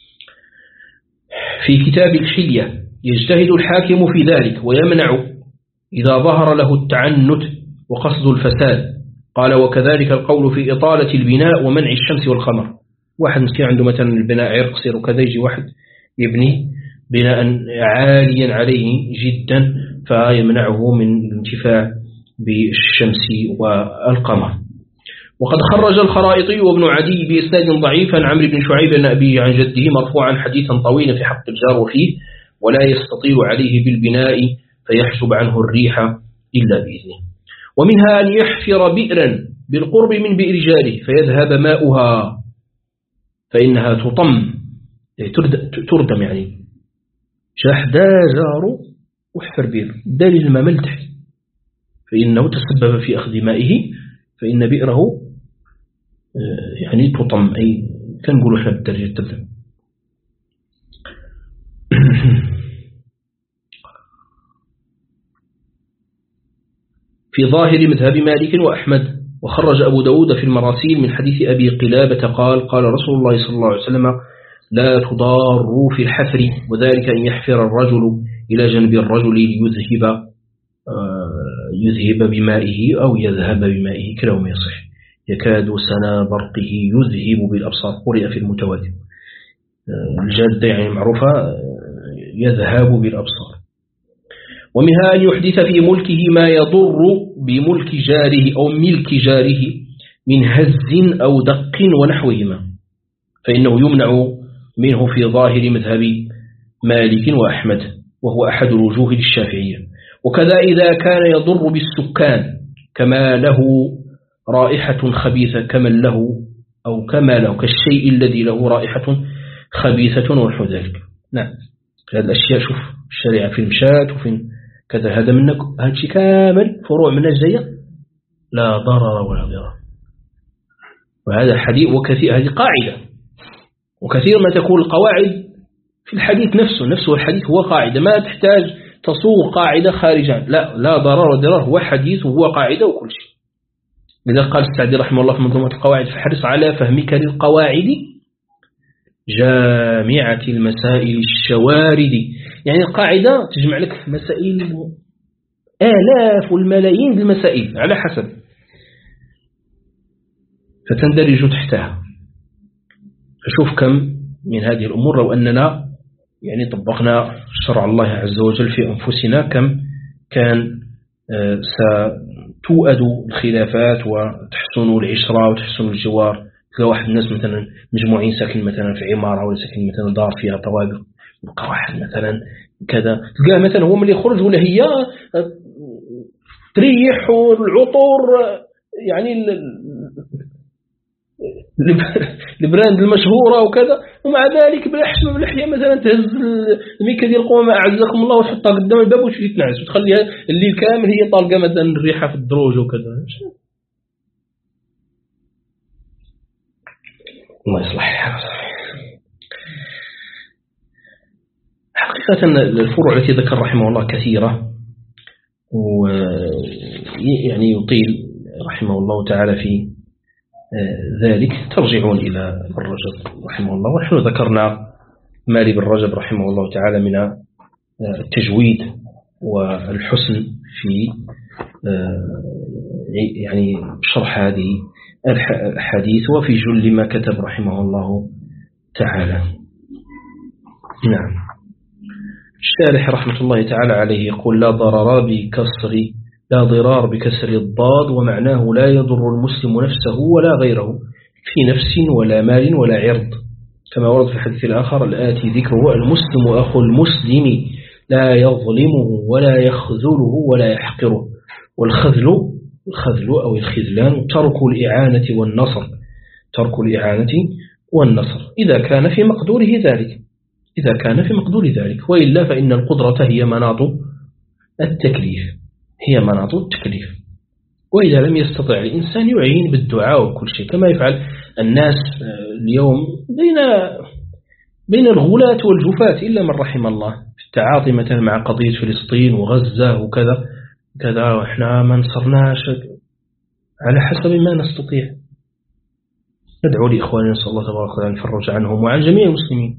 في كتاب الحلية: يجتهد الحاكم في ذلك ويمنع إذا ظهر له التعنت وقصد الفساد، قال وكذلك القول في إطالة البناء ومنع الشمس والقمر. واحد مسكين عنده مثلا البناء عرق قصير وكذا، يجي واحد يبني بناء عاليا عليه جدا فيمنعه من الانتفاع بالشمس والقمر. وقد خرج الخرائطي وابن عدي بإسناد ضعيف عن عمرو بن شعيب عن أبيه عن جده مرفوعا حديثا طويلا في حق الجار وفيه ولا يستطيل عليه بالبناء فيحسب عنه الريح إلا بإذنه. ومنها أن يحفر بئرا بالقرب من بئر جاره فيذهب ماؤها فإنها تطم تردم، يعني شاح دا جاره وحفر بئر دليل الماء من تحت فإنه تسبب في أخذ مائه فإن بئره يعني تطم، أي كنقولوا احنا بالدرجة تبدأ. في ظاهر مذهب مالك وأحمد. وخرج أبو داود في المراسيل من حديث أبي قلابة قال قال رسول الله صلى الله عليه وسلم لا تضاروا في الحفر، وذلك أن يحفر الرجل إلى جنب الرجل ليذهب يذهب بمائه أو يذهب بمائه كلاهما يصح. يكاد سنا برقه يذهب بالأبصار قرئ في المتواتر. الجادة يعني معروفة يذهب بالأبصار. ومنها أن يحدث في ملكه ما يضر بملك جاره أو ملك جاره من هز أو دق ونحوهما فإنه يمنع منه في ظاهر مذهب مالك وأحمد وهو أحد الوجوه للشافعية. وكذا إذا كان يضر بالسكان كما له رائحة خبيثة كمن له أو كما له كالشيء الذي له رائحة خبيثة ونحو ذلك. نعم هذه الأشياء شوف الشريعة في المشاة وفي كذا هذا منك هذا شيء كامل فروع من الجزية لا ضرر ولا ضرر. وهذا حديث وكثير هذه قاعدة، وكثير ما تكون القواعد في الحديث نفسه نفسه الحديث هو قاعدة ما تحتاج تصور قاعدة خارجا، لا لا ضرر ولا ضرر هو حديث وهو قاعدة وكل شيء. لذا قال السعدي رحمه الله في منظومة القواعد فحرص على فهمك للقواعد جامعة المسائل الشوارد، يعني القاعدة تجمع لك مسائل آلاف والملايين المسائل على حسب فتندرج تحتها. فشوف كم من هذه الأمور لو أننا يعني طبقنا شرع الله عز وجل في أنفسنا كم كان ستؤد الخلافات وتحسن العشرة وتحسن الجوار. تلقى واحد الناس مثلا مجموعين ساكن مثلا في عمارة ولا ساكن مثلا دار فيها طوابق، يبقى واحد مثلا كذا تلقاه مثلا هو من اللي يخرج ولا هي تريح والعطور يعني البراند المشهورة وكذا، ومع ذلك بالأحسن بالأحياء مثلا تهز الميكا ديال القوامة أعزكم الله وتحطها قدام الباب وتمشي تنعس وتخليها الليل كامل هي طالقة مثلا الريحة في الدروج وكذا. الله يصلح. حقيقة الفروع التي ذكر رحمه الله كثيرة ويعني يطيل رحمه الله تعالى في ذلك، ترجعون إلى الرجب رحمه الله. ونحن ذكرنا ما لابن رجب رحمه الله تعالى من التجويد والحسن في يعني شرح هذه الحديث وفي جل ما كتب رحمه الله تعالى. نعم الشارح رحمة الله تعالى عليه يقول لا ضرر بكسر لا ضرار بكسر الضاد ومعناه لا يضر المسلم نفسه ولا غيره في نفس ولا مال ولا عرض، كما ورد في الحديث الآخر الآتي ذكره المسلم أخو المسلم لا يظلمه ولا يخذله ولا يحقره. والخذل الخذل أو الخذلان ترك الإعانة والنصر ترك الإعانة والنصر إذا كان في مقدوره ذلك إذا كان في مقدور ذلك، وإلا فإن القدرة هي مناط التكليف هي مناط التكليف. وإذا لم يستطع الإنسان يعين بالدعاء وكل شيء كما يفعل الناس اليوم بين بين الغلاة والجفاة إلا من رحم الله في التعاطي مثلا مع قضية فلسطين وغزة وكذا كذا، وإحنا ما نصرناش على حسب ما نستطيع. ندعو لإخواننا نسأل الله تبارك وتعالى أن يفرج عنهم وعن جميع المسلمين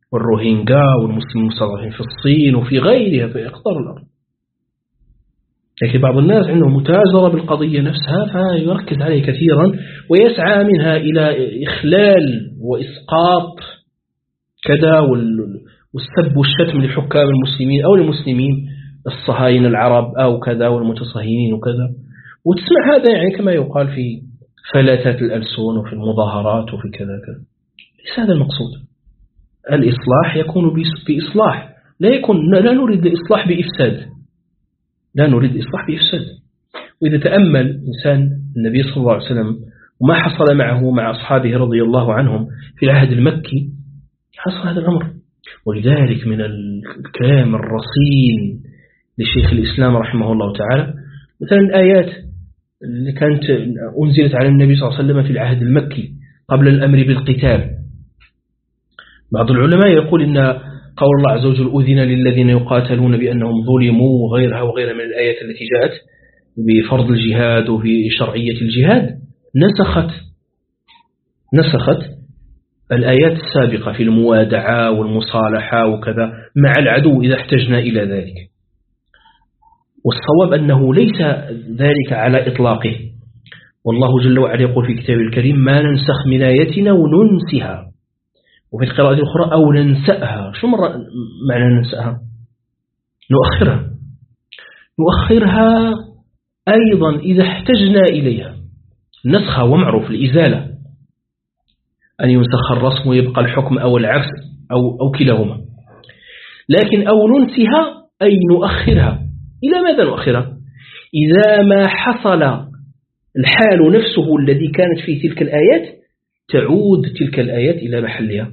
والروهينجا والمسلمين المستضعفين في الصين وفي غيرها في أقطار الأرض. لكن بعض الناس عنده متاجرة بالقضية نفسها فيركز عليه كثيرا ويسعى منها إلى إخلال وإسقاط كذا والسب والشتم لحكام المسلمين أو المسلمين الصهاينة العرب أو كذا والمتصهينين وكذا. وتسمع هذا يعني كما يقال في فلاتات الألسون وفي المظاهرات وفي كذا كذا. ليس هذا المقصود. الإصلاح يكون بإصلاح، لا يكون لا نريد الإصلاح بإفساد، لا نريد الإصلاح بإفساد. وإذا تأمل إنسان النبي صلى الله عليه وسلم وما حصل معه مع أصحابه رضي الله عنهم في العهد المكي حصل هذا الأمر. ولذلك من الكلام الرصين لشيخ الإسلام رحمه الله تعالى مثلا الآيات اللي كانت أنزلت على النبي صلى الله عليه وسلم في العهد المكي قبل الأمر بالقتال. بعض العلماء يقول إن قول الله عز وجل أذن للذين يقاتلون بأنهم ظلموا وغيرها وغيرها من الآيات التي جاءت بفرض الجهاد وبشرعية الجهاد نسخت نسخت الآيات السابقة في الموادعة والمصالحة وكذا مع العدو إذا احتجنا إلى ذلك. والصواب أنه ليس ذلك على إطلاقه. والله جل وعلا يقول في كتابه الكريم ما ننسخ من آياتنا وننسها، وفي القراءة الأخرى أو ننسأها. شو مرة معنى ننسأها؟ نؤخرها نؤخرها أيضا إذا احتجنا إليها. نسخها ومعروف الإزالة، أن ينسخ الرسم ويبقى الحكم أو العكس أو, أو كلاهما. لكن أو ننسها أي نؤخرها. إلى ماذا نؤخرها؟ إذا ما حصل الحال نفسه الذي كانت فيه تلك الآيات تعود تلك الآيات إلى محلها.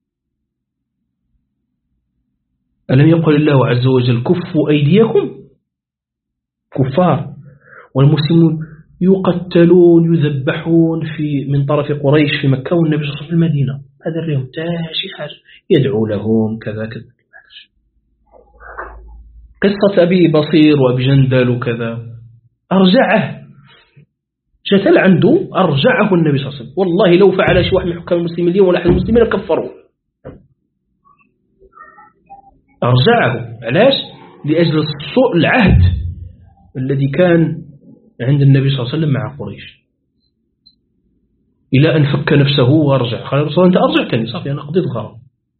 ألم يقل الله عز وجل كفوا أيديكم كفار والمسلمون يقتلون يذبحون في من طرف قريش في مكة والنبي صلى الله عليه وسلم في المدينة. هذا اليوم تاشي حاجة يدعو لهم كذا كذا. قصة أبي بصير وأبي جندل وكذا أرجعه جتل عنده أرجعه النبي صلى الله عليه وسلم. والله لو فعل شيء واحد من حكام المسلمين اليوم ولا أحد المسلمين كفروا. أرجعه علاش؟ لأجل سوء العهد الذي كان عند النبي صلى الله عليه وسلم مع قريش، إلى أن فك نفسه وارجع. قال رسول أنت أرجعتني صافي أنا قضيت الغرض.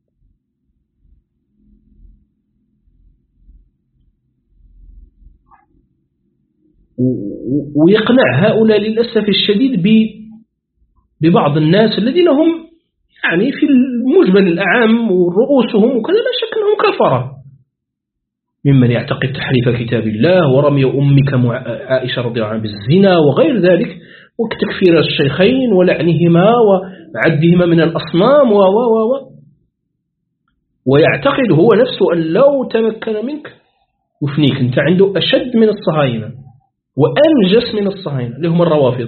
ويقنع هؤلاء للأسف الشديد ببعض الناس الذين هم يعني في المجمل الأعام ورؤوسهم وكذا لا شك أنهم كفرة، ممن يعتقد تحريف كتاب الله ورمي أمك عائشة رضي الله عنها بالزنا وغير ذلك، وتكفير الشيخين ولعنهما وعدهما من الأصنام و و و ويعتقد هو نفسه أن لو تمكن منك يفنيك. أنت عنده أشد من الصهاينة وأنجس من الصهاينة اللي هم الروافض.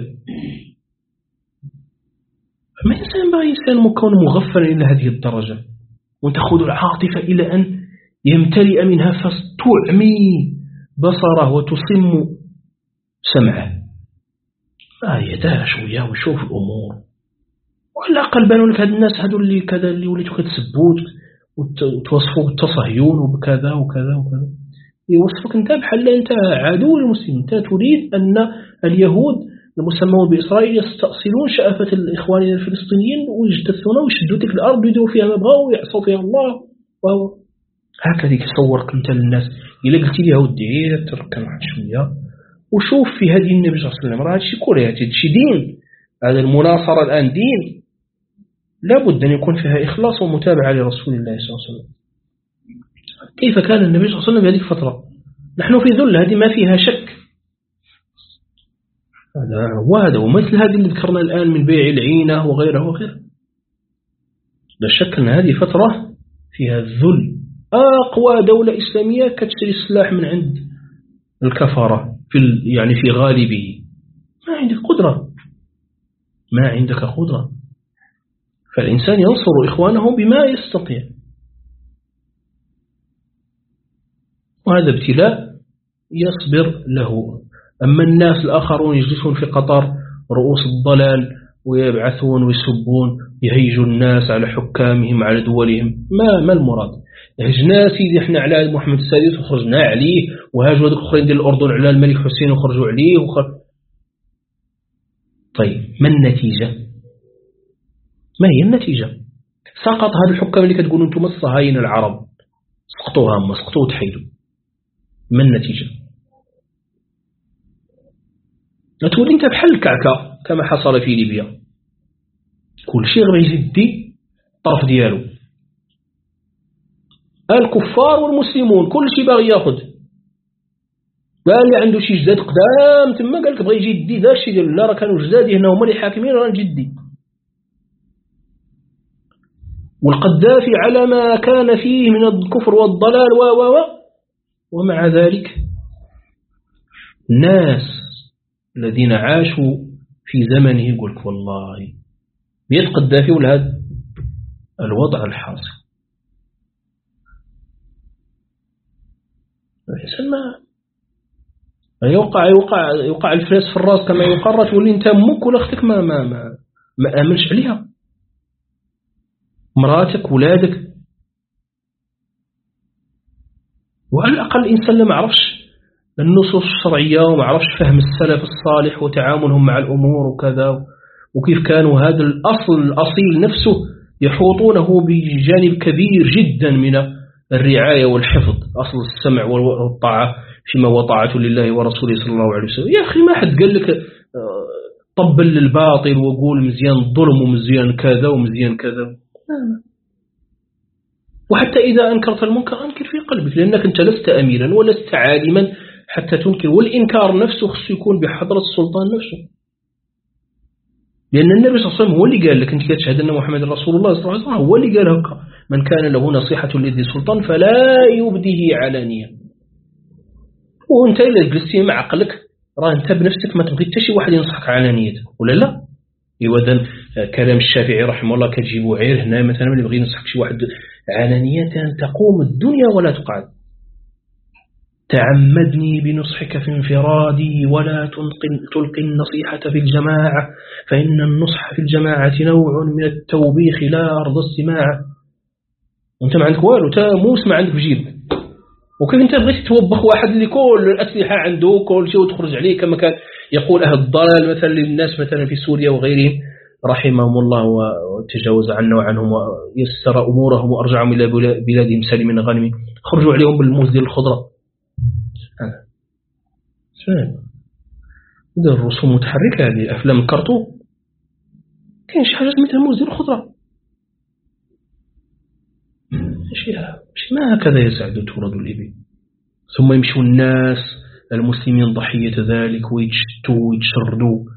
ما إنسان بغي إنسان مكون مغفلا إلى هذه الدرجة وتأخذ العاطفة إلى أن يمتلئ منها فتعمي بصره وتصم سمعه. آه يدار شوية ويشوف الأمور. وعلى الأقل بانوا لك هاد الناس هادو اللي كذا اللي وليتوا كتسبوت وتوصفوا بالتصهيون وبكذا وكذا وكذا، يوصفك أنت بحال أنت عدو المسلمين. أنت تريد أن اليهود المسمون بإسرائيل يستأصلون شأفة الإخوان الفلسطينيين ويجتثون ويشدوا تلك الأرض ويدوا فيها ما بغاو ويعصوا فيها الله. وهو هكذا يصورك أنت للناس. إلا قلت لي ودي تركن واحد شوية وشوف في هذه النبي صلى الله عليه وسلم راه هادشي كوري هادشي دين. هذا المناصرة الآن دين لابد أن يكون فيها إخلاص ومتابعة لرسول الله صلى الله عليه وسلم. كيف كان النبي صلى الله عليه وسلم في هذه الفترة؟ نحن في ذل هذه ما فيها شك. هذا وهذا ومثل هذه اللي ذكرنا الآن من بيع العينة وغيرها وغيرها. لا شك أن هذه فترة فيها الذل. أقوى دولة إسلامية كتشتري السلاح من عند الكفرة في يعني في غالبه. ما عندك قدرة ما عندك قدرة فالإنسان ينصر إخوانه بما يستطيع. وهذا ابتلاء يصبر له. أما الناس الآخرون يجلسون في قطر رؤوس الضلال ويبعثون ويسبون يهيجوا الناس على حكامهم على دولهم. ما ما المراد؟ هجنا سيدي احنا على محمد السادس وخرجنا عليه، وهاجوا هذوك الاخرين ديال الاردن على الملك حسين وخرجوا عليه وخر... طيب ما النتيجه؟ ما هي النتيجه؟ سقط هذا الحكام اللي كتقولوا انتم الصهاينه العرب، سقطوها هم سقطوا وتحيدوا. ما النتيجه؟ تولي انت بحال الكعكه كما حصل في ليبيا، كل شيء غير يزيد الطرف ديالو، الكفار والمسلمون كل شيء باغي ياخذ. قال لي عنده شي جداد قدام تما قال لك بغى يجي يدي دار شي ديال لا راه كانوا جدادي هنا هما اللي حاكمين راه نجدي. والقذافي على ما كان فيه من الكفر والضلال و و ومع ذلك الناس الذين عاشوا في زمنه يقول لك والله بيد قذافي ولهذا الوضع الحاصل. الإنسان ما يوقع يوقع يوقع الفلاس في الراس كما يقرر، تولي انت امك ولا اختك ما ما ما, ما امنش عليها، مراتك ولادك. وعلى الأقل الإنسان لما عرفش النصوص الشرعية وما عرفش فهم السلف الصالح وتعاملهم مع الأمور وكذا، وكيف كانوا هذا الأصل الأصيل نفسه يحوطونه بجانب كبير جدا من الرعاية والحفظ، أصل السمع والطاعة فيما هو طاعة لله ورسوله صلى الله عليه وسلم. يا أخي ما حد قال لك طبل للباطل وقول مزيان الظلم ومزيان كذا ومزيان كذا. وحتى إذا أنكرت المنكر أنكر في قلبك، لأنك أنت لست أميرا ولست عالما حتى تنكر، والإنكار نفسه خصو يكون بحضرة السلطان نفسه، لأن النبي صلى الله عليه وسلم هو اللي قال لك أنت كتشهد أن محمد رسول الله صلى الله عليه وسلم، هو اللي قال هكا من كان له نصيحة لذي سلطان فلا يبديه علانية. وأنت إلا جلستي مع عقلك راه أنت بنفسك ما تبغي حتى شي واحد ينصحك علانية ولا لا؟ إذا كلام الشافعي رحمه الله كتجيبوا عير هنا مثلا اللي بغي ينصحك شي واحد علانية تقوم الدنيا ولا تقعد. تعمدني بنصحك في انفرادي ولا تلقي النصيحة في الجماعة، فإن النصح في الجماعة نوع من التوبيخ لا أرضى استماعه. وانت ما عندك والو، تا موس ما عندك بجيب، وكيف انت بغيت توبخ واحد اللي كل الأسلحة عنده كل شيء وتخرج عليه كما كان يقول أهل الضلال مثلا للناس مثلا في سوريا وغيرهم رحمهم الله وتجاوز عنا وعنهم ويسر أمورهم وأرجعهم إلى بلادهم سالمين غانمين، خرجوا عليهم بالموز ديال الخضرة. هذا الرسوم متحركة، هذه أفلام الكرتون كاين شي حاجة مثل الموز ديال الخضرة. ماشي ما هكذا يسعد تورد الإبل. ثم يمشوا الناس المسلمين ضحية ذلك ويتشتوا ويتشردوا.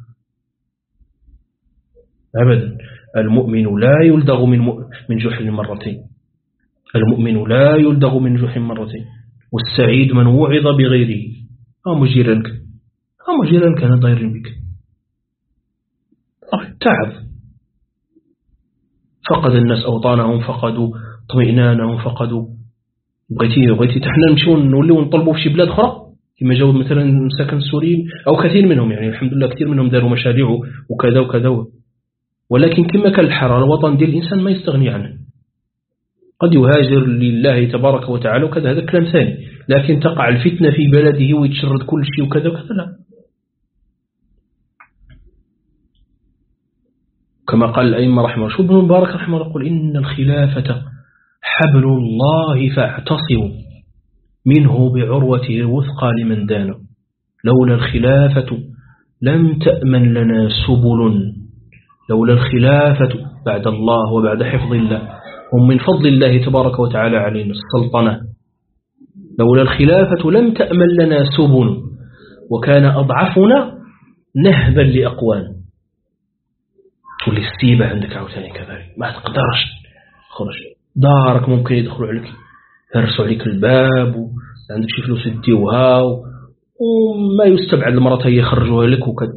أبدا، المؤمن لا يلدغ من من جحر مرتين، المؤمن لا يلدغ من جحر مرتين، والسعيد من وعظ بغيره. أم جيرانك أم جيرانك أنا ضير بك تعب. فقد الناس أوطانهم، فقدوا طمئنانهم، فقدوا. بغيتي بغيتي تحنا نمشيو نوليو نطلبوا في شي بلاد أخرى كما جاوا مثلا ساكن السوريين أو كثير منهم، يعني الحمد لله كثير منهم داروا مشاريع وكذا وكذا، ولكن كما كان الحرارة الوطن ديال الإنسان ما يستغني عنه. قد يهاجر لله تبارك وتعالى وكذا، هذا كلام ثاني، لكن تقع الفتنة في بلده ويتشرد كل شيء وكذا وكذا لا. كما قال الأئمة رحمه الله، شو ابن مبارك رحمه الله يقول إن الخلافة حبل الله فاعتصموا منه بعروته الوثقى لمن دانه. لولا الخلافة لم تأمن لنا سبل، لولا الخلافة بعد الله وبعد حفظ الله ومن فضل الله تبارك وتعالى علينا السلطنة، لولا الخلافة لم تأمن لنا سبل وكان أضعفنا نهبا لأقوان. تولي السيبة عندك عاوتاني كذلك، ما تقدرش خرج دارك، ممكن يدخلوا عليك يرسوا عليك الباب وعندك شي فلوس يديوها وما يستبعد المرأة هي يخرجوها لك وكذا.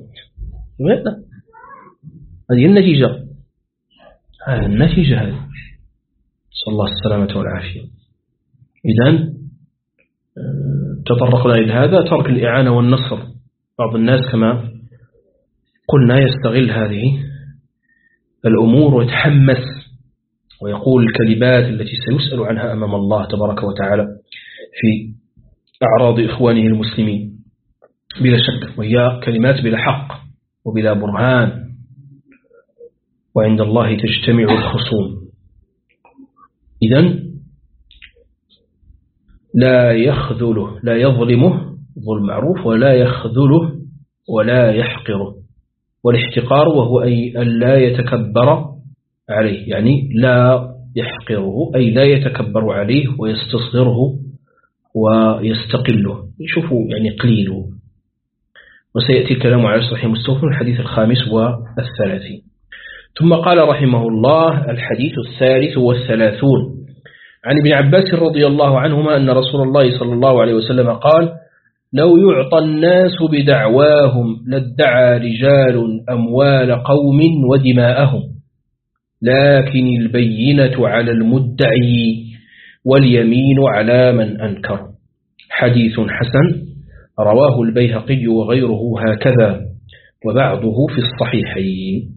هذه النتيجة، هذه النتيجة هذه، صلى الله السلامة والعافية. إذن تطرقنا إلى هذا، ترك الإعانة والنصر. بعض الناس كما قلنا يستغل هذه الأمور ويتحمس ويقول الكلمات التي سيسأل عنها أمام الله تبارك وتعالى في أعراض إخوانه المسلمين بلا شك، وهي كلمات بلا حق وبلا برهان، وعند الله تجتمع الخصوم. إذن لا يخذله، لا يظلمه ظلم معروف، ولا يخذله ولا يحقره. والاحتقار وهو أي أن لا يتكبر عليه، يعني لا يحقره أي لا يتكبر عليه ويستصغره ويستقله، يشوفه يعني قليله. وسيأتي الكلام على صحيح مسلم في الحديث الخامس والثلاثين. ثم قال رحمه الله: الحديث الثالث والثلاثون عن ابن عباس رضي الله عنهما أن رسول الله صلى الله عليه وسلم قال: لو يعطى الناس بدعواهم لادعى رجال أموال قوم ودماءهم، لكن البينة على المدعي واليمين على من أنكر. حديث حسن رواه البيهقي وغيره هكذا، وبعضه في الصحيحين.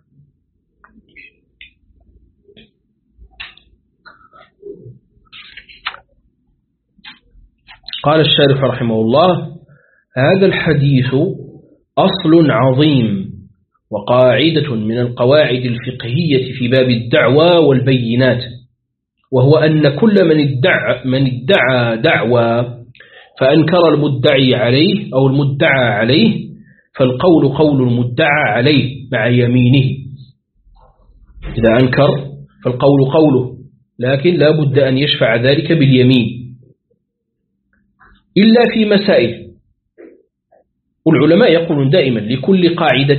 قال الشارح رحمه الله: هذا الحديث أصل عظيم وقاعدة من القواعد الفقهية في باب الدعوى والبينات، وهو أن كل من ادعى, من ادعى دعوى فأنكر المدعي عليه أو المدعى عليه، فالقول قول المدعى عليه مع يمينه. إذا أنكر فالقول قوله، لكن لا بد أن يشفع ذلك باليمين إلا في مسائل. والعلماء يقولون دائما لكل قاعدة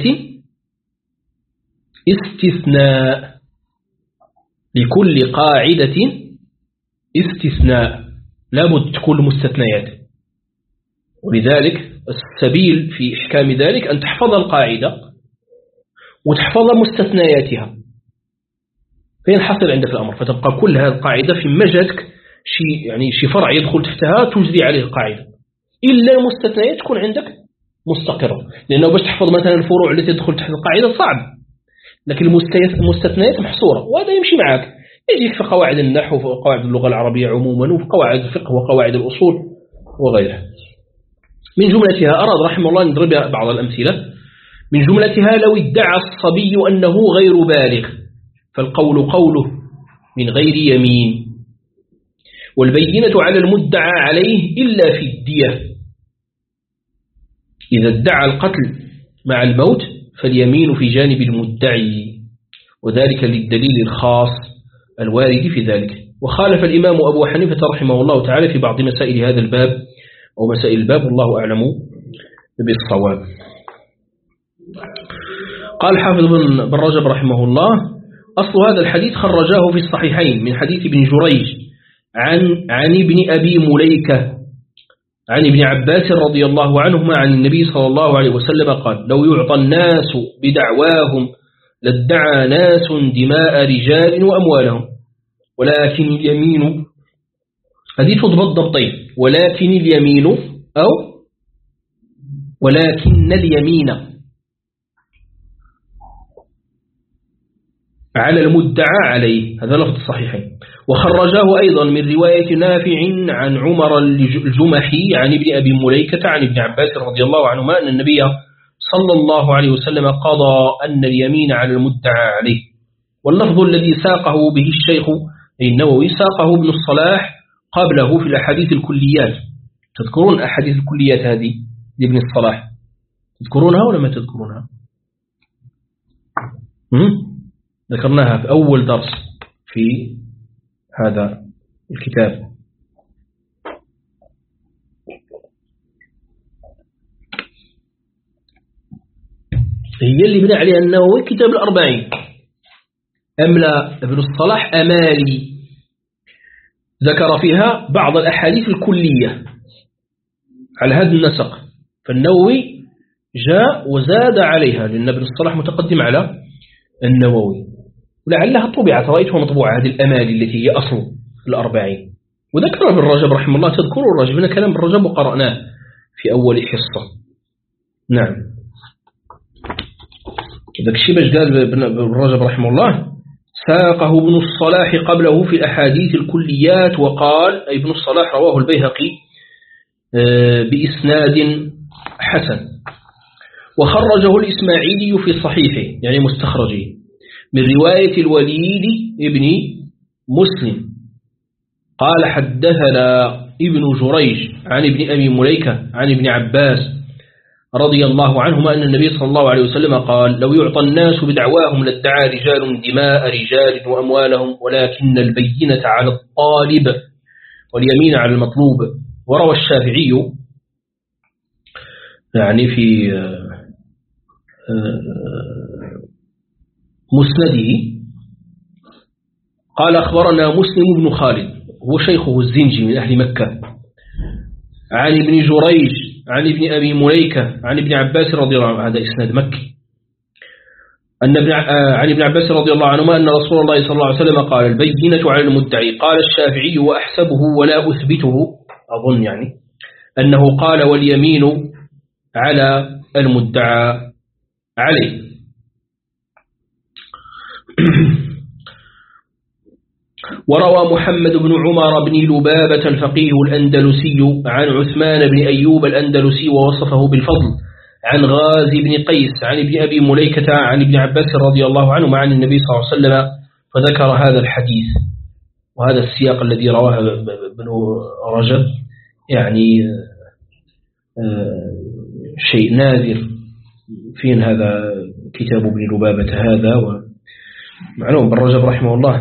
استثناء، لكل قاعدة استثناء، لا بد تكون مستثنيات. ولذلك السبيل في إحكام ذلك أن تحفظ القاعدة وتحفظ مستثنياتها، فينحصل عندك الأمر، فتبقى كل هذه القاعدة في مجدك شيء يعني شيء فرع يدخل تحتها تجري عليه القاعدة، إلا المستثنيات تكون عندك مستقرة. لأنه باش تحفظ مثلا الفروع التي تدخل تحت القاعدة صعب، لكن المستثنيات محصورة، وهذا يمشي معك، يجيك في قواعد النحو وفي قواعد اللغة العربية عموما وفي قواعد الفقه وقواعد الأصول وغيرها. من جملتها أراد رحمه الله نضرب بعض الأمثلة. من جملتها: لو ادعى الصبي أنه غير بالغ فالقول قوله من غير يمين، والبينة على المدعى عليه إلا في الدية. إذا ادعى القتل مع الموت فاليمين في جانب المدعي، وذلك للدليل الخاص الوارد في ذلك. وخالف الإمام أبو حنيفة رحمه الله تعالى في بعض مسائل هذا الباب أو مسائل الباب، والله أعلم بالصواب. قال حافظ بن رجب رحمه الله: أصل هذا الحديث خرجاه في الصحيحين من حديث ابن جريج عن عن ابن أبي مليكة عن ابن عباس رضي الله عنهما عن النبي صلى الله عليه وسلم قال: لو يعطى الناس بدعواهم لادعى ناس دماء رجال وأموالهم، ولكن اليمين، هذه تضبط ضبطين، ولكن اليمين أو ولكن اليمين على المدعى عليه، هذا لفظ الصحيحين. وخرجاه أيضا من رواية نافع عن عمر الجمحي عن ابن أبي مليكة عن ابن عباس رضي الله عنهما أن النبي صلى الله عليه وسلم قضى أن اليمين على المدعى عليه. واللفظ الذي ساقه به الشيخ النووي ساقه ابن الصلاح قبله في الأحاديث الكليات. تذكرون أحاديث الكليات هذه لابن الصلاح؟ تذكرونها ولا ما تذكرونها؟ ذكرناها في أول درس في هذا الكتاب. هي اللي بنى عليها النووي كتاب الأربعين. أملا ابن الصلاح أمالي ذكر فيها بعض الأحاديث الكلية على هذا النسق، فالنووي جاء وزاد عليها، لأن ابن الصلاح متقدم على النووي، ولعلها طبعت، رأيتها مطبوعة هذه الأمالي التي هي أصل الأربعين. وذكر ابن رجب رحمه الله، تذكروا الرجب، هنا كلام ابن رجب وقرأناه في أول حصة. نعم. ذاك الشيء باش قال ابن رجب رحمه الله ساقه ابن الصلاح قبله في الأحاديث الكليات، وقال أي ابن الصلاح رواه البيهقي بإسناد حسن، وخرجه الإسماعيلي في صحيحه يعني مستخرجه من رواية الوليد ابن مسلم قال حدثنا ابن جريج عن ابن أبي مليكة عن ابن عباس رضي الله عنهما أن النبي صلى الله عليه وسلم قال لو يعطى الناس بدعواهم لادعى رجال دماء رجال وأموالهم، ولكن البينة على الطالب واليمين على المطلوب. وروى الشافعي يعني في مسنده قال أخبرنا مسلم بن خالد هو شيخه الزنجي من أهل مكة عن ابن جريج عن ابن أبي مليكة عن ابن عباس رضي الله عنه، هذا إسناد مكي، أن ابن عن ابن عباس رضي الله عنهما أن رسول الله صلى الله عليه وسلم قال البينة على المدعي. قال الشافعي وأحسبه ولا أثبته، أظن يعني أنه قال واليمين على المدعى عليه. وروى محمد بن عمر بن لبابة الفقيه الأندلسي عن عثمان بن أيوب الأندلسي ووصفه بالفضل عن غازي بن قيس عن ابن أبي مليكة عن ابن عباس رضي الله عنه عن النبي صلى الله عليه وسلم، فذكر هذا الحديث وهذا السياق الذي رواه ابن رجب يعني شيء نادر فين هذا كتاب ابن لبابة هذا، ومعلوم ابن رجب رحمه الله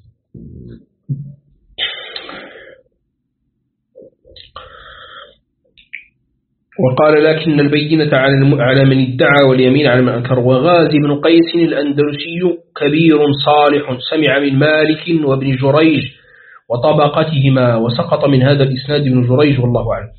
وقال لكن البينة على من ادعى واليمين على من أنكر. وغازي بن قيس الأندلسي كبير صالح سمع من مالك وابن جريج وطبقتهما، وسقط من هذا الإسناد ابن جريج والله أعلم.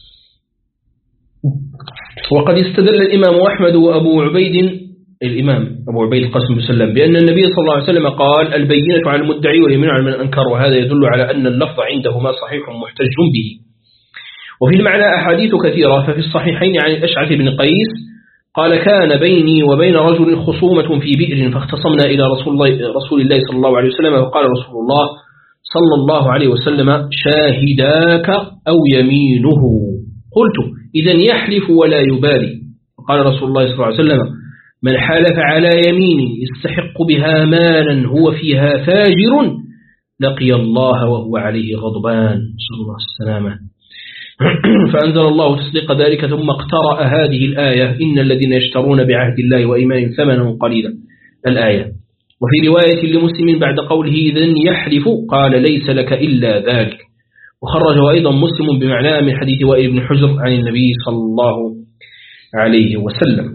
وقد استدل الإمام أحمد وأبو عبيد الإمام أبو عبيد القاسم بن سلام بأن النبي صلى الله عليه وسلم قال البينة على المدعي واليمين على من أنكر، وهذا يدل على أن اللفظ عندهما صحيح محتج به. وفي المعنى أحاديث كثيرة، ففي الصحيحين عن الأشعث بن قيس قال كان بيني وبين رجل خصومة في بئر فاختصمنا إلى رسول الله, رسول الله صلى الله عليه وسلم، وقال رسول الله صلى الله عليه وسلم شاهداك أو يمينه، قلت إذن يحلف ولا يبالي. وقال رسول الله صلى الله عليه وسلم من حلف على يمين يستحق بها مالا هو فيها فاجر لقي الله وهو عليه غضبان، صلى الله عليه وسلم. فأنزل الله تصديق ذلك ثم اقترأ هذه الآية إن الذين يشترون بعهد الله وإيمان ثمنا قليلا الآية. وفي رواية لمسلم بعد قوله إذن يحلف قال ليس لك إلا ذلك. وخرجه أيضا مسلم بمعناه من حديث وائل بن حجر عن النبي صلى الله عليه وسلم.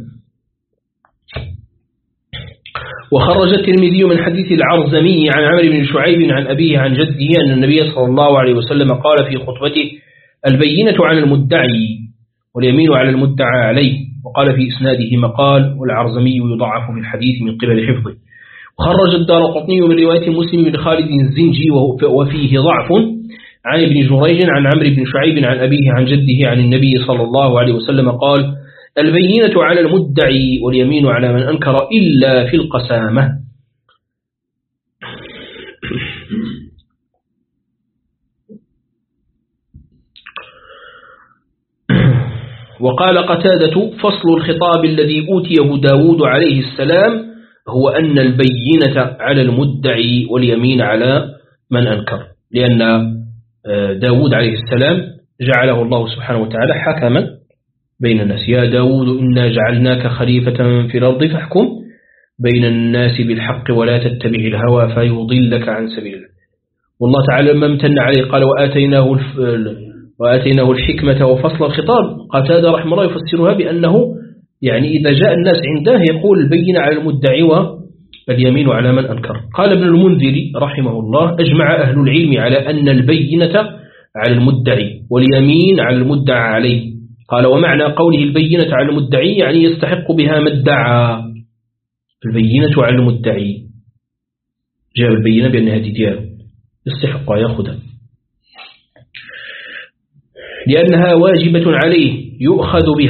وخرج الترمذي من حديث العرزمي عن عمرو بن شعيب عن أبيه عن جده أن النبي صلى الله عليه وسلم قال في خطبته البينة على المدعي واليمين على المدعى عليه، وقال في إسناده مقال والعرزمي يضعف في الحديث من قبل حفظه. وخرج الدارقطني من رواية مسلم بن خالد الزنجي وفيه ضعف عن ابن جريج عن عمرو بن شعيب عن أبيه عن جده عن النبي صلى الله عليه وسلم قال البينة على المدعي واليمين على من أنكر إلا في القسامة. وقال قتادة فصل الخطاب الذي أوتيه داود عليه السلام هو أن البينة على المدعي واليمين على من أنكر، لأن داود عليه السلام جعله الله سبحانه وتعالى حكما بين الناس. يا داود إنا جعلناك خليفة في الأرض فاحكم بين الناس بالحق ولا تتبع الهوى فيضلك عن سبيل الله. والله تعالى لما امتن عليه قال وآتيناه وآتيناه الحكمة وفصل الخطاب. قتادة رحمه الله يفسرها بأنه يعني إذا جاء الناس عنده يقول البينة على المدعي واليمين على من أنكر. قال ابن المنذر رحمه الله أجمع أهل العلم على أن البينة على المدعي واليمين على المدعى عليه. قال ومعنى قوله البينة على المدعي يعني يستحق بها ما ادعى. البينة على المدعي جاء البينة بأن هذه دياره يستحق يأخذها لأنها واجبة عليه يؤخذ بها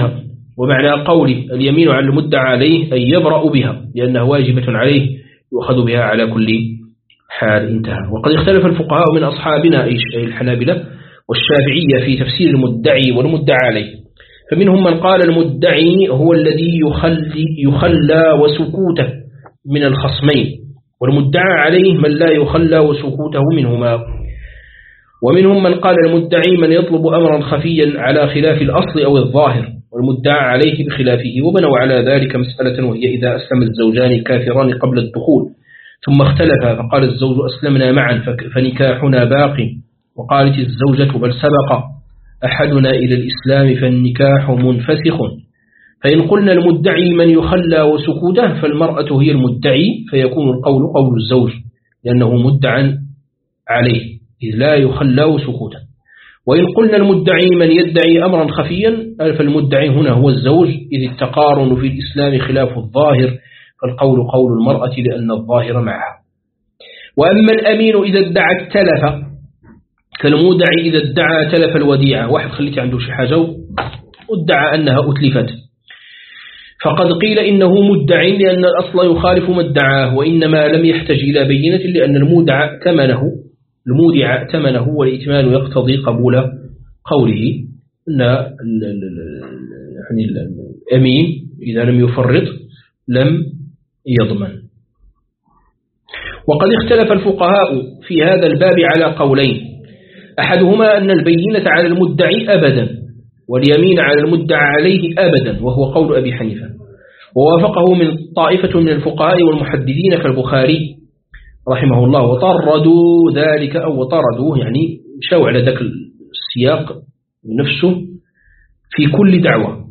ومعنى قول اليمين على المدعى عليه أن يبرأ بها لأنها واجبة عليه يؤخذ بها على كل حال. انتهى. وقد اختلف الفقهاء من أصحابنا أي الحنابلة والشافعية في تفسير المدعي والمدعى عليه، فمنهم من قال المدعي هو الذي يخلي, يخلى وسكوته من الخصمين، والمدعى عليه من لا يخلى وسكوته منهما. ومنهم من قال المدعي من يطلب أمرا خفيا على خلاف الأصل أو الظاهر، والمدعى عليه بخلافه، وبنوا على ذلك مسألة، وهي إذا أسلم الزوجان الكافران قبل الدخول ثم اختلفا فقال الزوج أسلمنا معا فنكاحنا باق، وقالت الزوجة بل سبق أحدنا إلى الإسلام فالنكاح منفسخ، فإن قلنا المدعي من يخلى وسكوته فالمرأة هي المدعي فيكون القول قول الزوج لأنه مدعى عليه إذ لا يخلى وسكوته. وإن قلنا المدعي من يدعي أمرا خفيا فالمدعي هنا هو الزوج إذ التقارن في الإسلام خلاف الظاهر، فالقول قول المرأة لأن الظاهر معها. وأما الأمين إذا ادعى التلف كالمودع إذا ادعى تلف الوديعة، واحد خليت عنده شي حاجة وادعى أنها أتلفت، فقد قيل إنه مدع لأن الأصل يخالف ما ادعاه، وإنما لم يحتج إلى بينة لأن المودع ثمنه المودع ثمنه والإتمان يقتضي قبول قوله أن يعني الأمين إذا لم يفرط لم يضمن. وقد اختلف الفقهاء في هذا الباب على قولين، أحدهما أن البينة على المدعي أبدا واليمين على المدعى عليه أبدا، وهو قول أبي حنيفة، ووافقه من طائفة من الفقهاء والمحدثين كالبخاري رحمه الله، وطردوا ذلك أو طردوه يعني مشوا على ذاك السياق نفسه في كل دعوة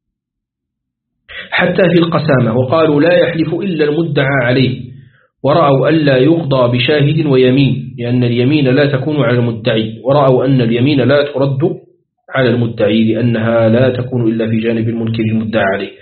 حتى في القسامة، وقالوا لا يحلف إلا المدعى عليه، ورأوا ألا يقضى بشاهد ويمين لأن اليمين لا تكون على المدعي، ورأوا أن اليمين لا ترد على المدعي لأنها لا تكون إلا في جانب المنكر المدعى عليه.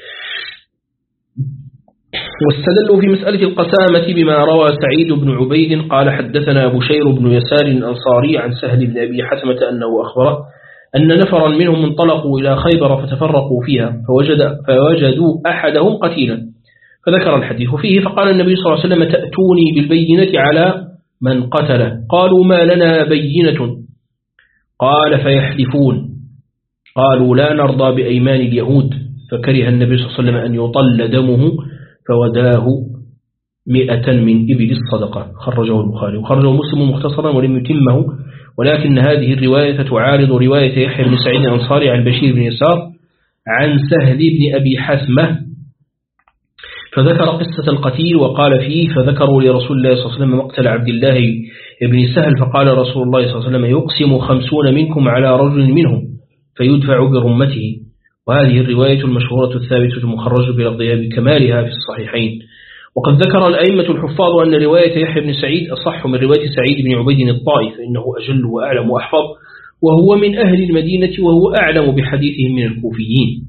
واستدلوا في مسألة القسامة بما روى سعيد بن عبيد قال حدثنا بشير بن يسار الأنصاري عن سهل بن أبي حتمة أنه أخبره أن نفرا منهم انطلقوا إلى خيبر فتفرقوا فيها فوجد فوجدوا أحدهم قتيلا، فذكر الحديث فيه، فقال النبي صلى الله عليه وسلم تأتوني بالبينة على من قتله، قالوا ما لنا بينة، قال فيحلفون، قالوا لا نرضى بأيمان اليهود، فكره النبي صلى الله عليه وسلم أن يطل دمه فوداه مئة من إبل الصدقة. خرجه البخاري وخرجه مسلم مختصرا ولم يتمه، ولكن هذه الرواية تعارض رواية يحيى بن سعيد الأنصاري عن بشير بن يسار عن سهل بن أبي حثمة، فذكر قصة القتيل وقال فيه فذكروا لرسول الله صلى الله عليه وسلم مقتل عبد الله بن سهل، فقال رسول الله صلى الله عليه وسلم يقسم خمسون منكم على رجل منهم فيدفع برمته. وهذه الرواية المشهورة الثابتة المخرجة بلفظها بكمالها في الصحيحين. وقد ذكر الأئمة الحفاظ أن رواية يحيى بن سعيد أصح من رواية سعيد بن عبيد الطائي، فإنه أجل وأعلم وأحفظ، وهو من أهل المدينة وهو أعلم بحديثهم من الكوفيين.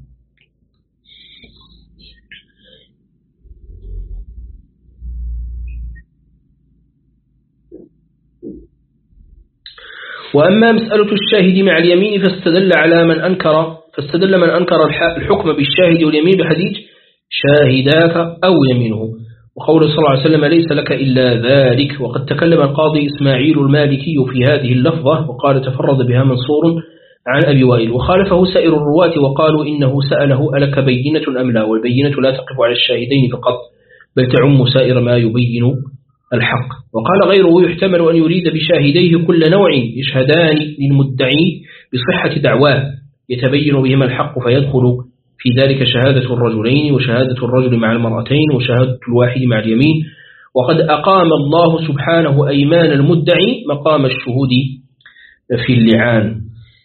وأما مسألة الشاهد مع اليمين فاستدل على من أنكر فاستدل من أنكر الحكم بالشاهد واليمين بحديث شاهداك أو يمينه، وقول صلى الله عليه وسلم ليس لك إلا ذلك. وقد تكلم القاضي إسماعيل المالكي في هذه اللفظة وقال تفرد بها منصور عن أبي وائل، وخالفه سائر الرواة وقالوا إنه سأله ألك بينة أم لا، والبينة لا تقف على الشاهدين فقط بل تعم سائر ما يبين الحق. وقال غيره يحتمل أن يريد بشاهديه كل نوع يشهدان للمدعي بصحة دعواه يتبين بهما الحق، فيدخل في ذلك شهادة الرجلين وشهادة الرجل مع المرأتين وشهادة الواحد مع اليمين. وقد أقام الله سبحانه أيمان المدعي مقام الشهود في اللعان.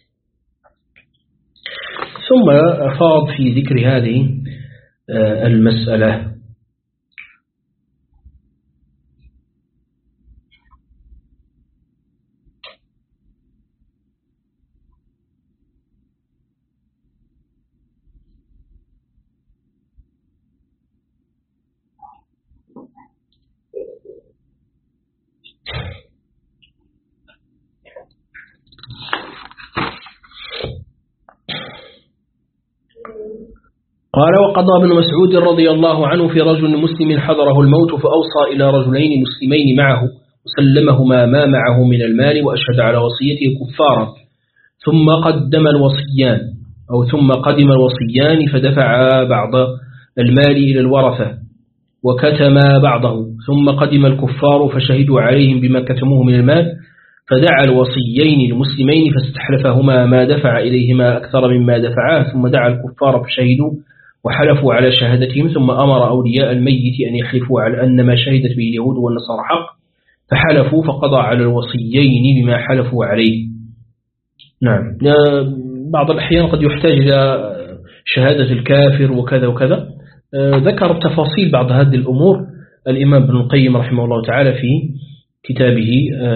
ثم أفاض في ذكر هذه المسألة. قال وقضى ابن مسعود رضي الله عنه في رجل مسلم حضره الموت فأوصى إلى رجلين مسلمين معه وسلمهما ما معه من المال وأشهد على وصيته كفارا ثم قدم الوصيان أو ثم قدم الوصيان فدفع بعض المال إلى الورثة وكتما بعضه ثم قدم الكفار فشهدوا عليهم بما كتموه من المال فدعا الوصيين المسلمين فاستحلفهما ما دفع إليهما أكثر مما دفعاه ثم دعا الكفار فشهدوا وحلفوا على شهادتهم ثم أمر أولياء الميت أن يحلفوا على أن ما شهدت به اليهود والنصارى حق فحلفوا فقضى على الوصيين بما حلفوا عليه. نعم. بعض الأحيان قد يحتاج إلى شهادة الكافر وكذا وكذا. ذكر تفاصيل بعض هذه الأمور الإمام ابن القيم رحمه الله تعالى في كتابه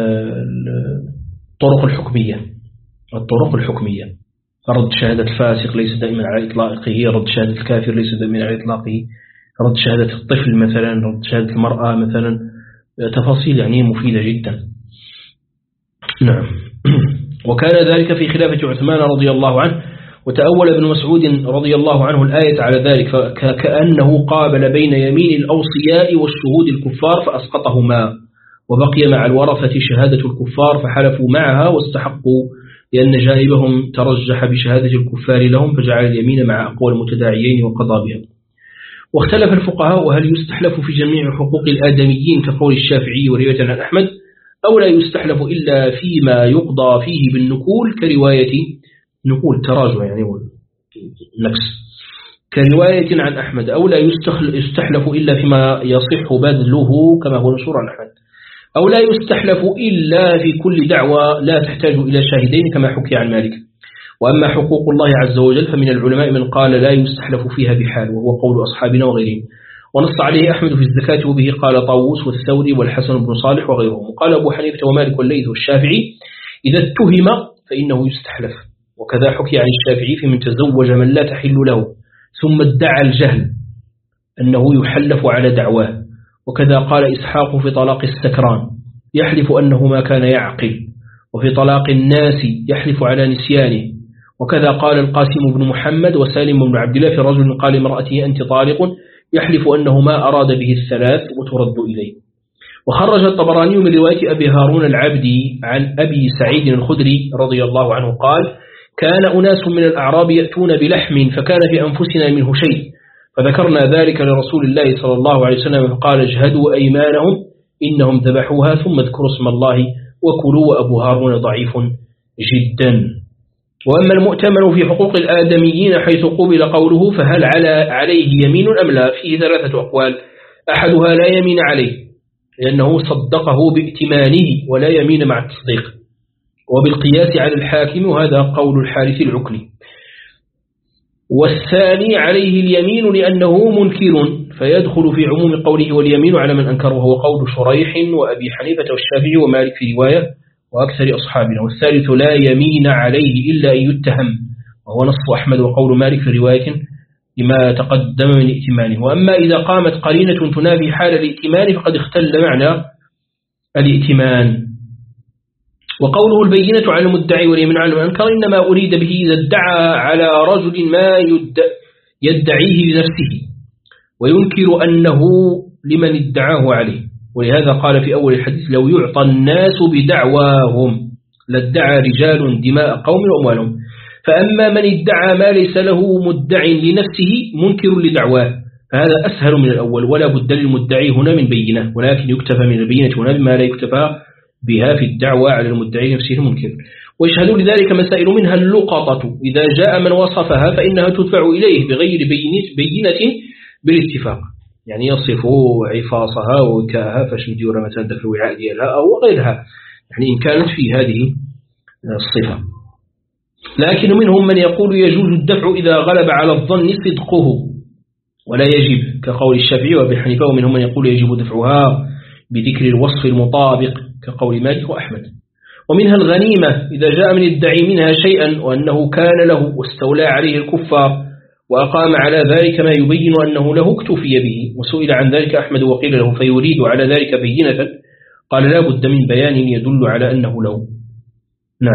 الطرق الحكمية. الطرق الحكمية رد شهادة الفاسق ليس دائما على إطلاقه، رد شهادة الكافر ليس دائما على إطلاقه، رد شهادة الطفل مثلا، رد شهادة المرأة مثلا، تفاصيل يعني مفيدة جدا. نعم. وكان ذلك في خلافة عثمان رضي الله عنه وتأول ابن مسعود رضي الله عنه الآية على ذلك فكأنه قابل بين يمين الأوصياء والشهود الكفار فأسقطهما وبقي مع الورثة شهادة الكفار فحلفوا معها واستحقوا لأن جانبهم ترجح بشهادة الكفار لهم فجعل اليمين مع أقوى المتداعيين وقضى بها. واختلف الفقهاء وهل يستحلف في جميع حقوق الآدميين كقول الشافعي ورواية عن أحمد أو لا يستحلف إلا فيما يقضى فيه بالنكول كرواية نقول تراجع يعني نفس كرواية عن أحمد أو لا يستحلف إلا فيما يصح بذله كما هو مشهور عن أحمد أو لا يستحلف إلا في كل دعوة لا تحتاج إلى شاهدين كما حكي عن مالك. وأما حقوق الله عز وجل فمن العلماء من قال لا يستحلف فيها بحال وهو قول أصحابنا وغيرهم ونص عليه أحمد في الزكاة وبه قال طاووس والثوري والحسن بن صالح وغيرهم. وقال أبو حنيفة ومالك والليث والشافعي إذا اتهم فإنه يستحلف وكذا حكي عن الشافعي في من تزوج من لا تحل له ثم ادعى الجهل أنه يحلف على دعواه. وكذا قال إسحاق في طلاق السكران يحلف أنه ما كان يعقل وفي طلاق الناس يحلف على نسيانه. وكذا قال القاسم بن محمد وسالم بن عبد الله في رجل قال امرأته أنت طالق يحلف أنه ما أراد به الثلاث وترد إليه. وخرج الطبراني من رواية أبي هارون العبدي عن أبي سعيد الخدري رضي الله عنه قال كان أناس من الأعراب يأتون بلحم فكان في أنفسنا منه شيء فذكرنا ذلك لرسول الله صلى الله عليه وسلم فقال اجهدوا أيمانهم إنهم ذبحوها ثم اذكروا اسم الله وكلوا وأبو هارون ضعيف جدا. وأما المؤتمن في حقوق الآدميين حيث قبل قوله فهل على عليه يمين أم لا فيه ثلاثة أقوال أحدها لا يمين عليه لأنه صدقه بائتمانه ولا يمين مع التصديق وبالقياس على الحاكم وهذا قول الحارث العكلي. والثاني عليه اليمين لأنه منكر فيدخل في عموم قوله واليمين على من أنكر وهو قول شريح وأبي حنيفة والشافعي ومالك في رواية وأكثر أصحابنا. والثالث لا يمين عليه إلا أن يتهم وهو نص أحمد وقول مالك في رواية لما تقدم من ائتمانه. وأما إذا قامت قرينة تنافي حال الائتمان فقد اختل معنى الائتمان. وقوله البينة على المدعي واليمين على المنكر إنما أريد به إذا ادعى على رجل ما يدعيه لنفسه وينكر أنه لمن ادعاه عليه. ولهذا قال في أول الحديث لو يعطى الناس بدعواهم لادعى رجال دماء قوم وأموالهم. فأما من ادعى ما ليس له مدع لنفسه منكر لدعواه فهذا أسهل من الأول ولا بد للمدعي هنا من بينة ولكن يكتفى من البينة هنا بما لا يكتفى بها في الدعوة على المدعي نفسه المنكر. ويشهد لذلك مسائل منها اللقطة إذا جاء من وصفها فإنها تدفع إليه بغير بينة بالاتفاق يعني يصف عفاصها وكاها فاش ندير مثلا داك الوعاء ديالها أو غيرها يعني إن كانت في هذه الصفة. لكن منهم من يقول يجوز الدفع إذا غلب على الظن صدقه ولا يجب كقول الشافعي وابي حنيفة. ومنهم من يقول يجب دفعها بذكر الوصف المطابق كقول مالك وأحمد. ومنها الغنيمة إذا جاء من الدعي منها شيئا وأنه كان له واستولى عليه الكفار وأقام على ذلك ما يبين أنه له اكتفي به. وسئل عن ذلك أحمد وقيل له فيريد على ذلك بينة قال لا بد من بيان يدل على أنه له. نعم.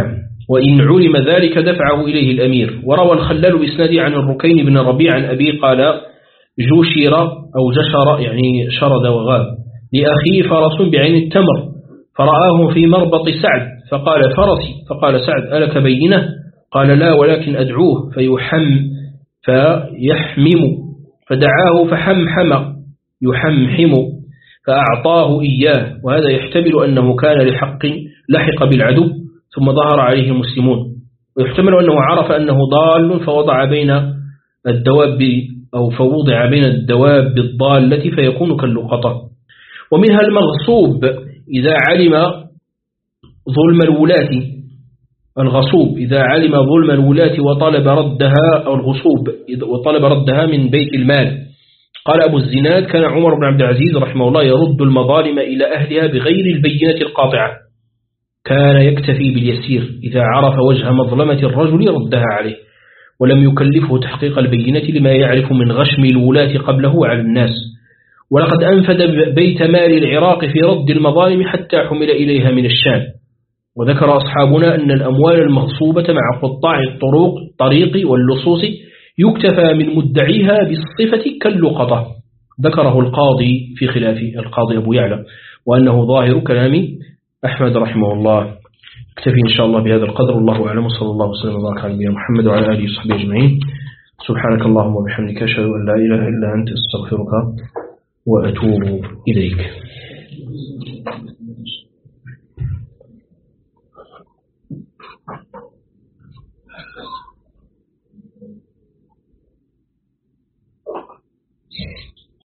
وإن علم ذلك دفعه إليه الأمير. وروى الخلال بإسناده عن الركين بن ربيع عن أبي قال جوشر أو جشر يعني شرد وغاب لأخيه فرس بعين التمر فرآه في مربط سعد فقال فرسي، فقال سعد ألك بينه؟ قال لا ولكن أدعوه فيحم فيحمم، فدعاه فحمحم يحمحم فأعطاه إياه. وهذا يحتمل أنه كان لحق لحق بالعدو ثم ظهر عليه المسلمون، ويحتمل أنه عرف أنه ضال فوضع بين الدواب أو فوضع بين الدواب الضالة فيكون كاللقطة. ومنها المغصوب إذا علم ظلم الولاة، الغصوب إذا علم ظلم الولاة وطلب ردها، أو الغصوب وطلب ردها من بيت المال. قال أبو الزناد كان عمر بن عبد العزيز رحمه الله يرد المظالم إلى أهلها بغير البينة القاطعة، كان يكتفي باليسير، إذا عرف وجه مظلمة الرجل ردها عليه ولم يكلفه تحقيق البينة لما يعرف من غشم الولاة قبله على الناس. ولقد أنفد بيت مال العراق في رد المظالم حتى حمل إليها من الشام. وذكر أصحابنا أن الأموال المغصوبة مع قطاع الطرق طريق واللصوص يكتفى من مدعيها بالصفة كاللقطة. ذكره القاضي في خلاف القاضي أبو يعلى، وأنه ظاهر كلام أحمد رحمه الله. اكتفي إن شاء الله بهذا القدر، والله أعلم، صلى الله وسلم وبارك على نبينا محمد وعلى آله وصحبه أجمعين. سبحانك اللهم وبحمدك أشهد أن لا إله إلا أنت، أستغفرك وأتوب إليك.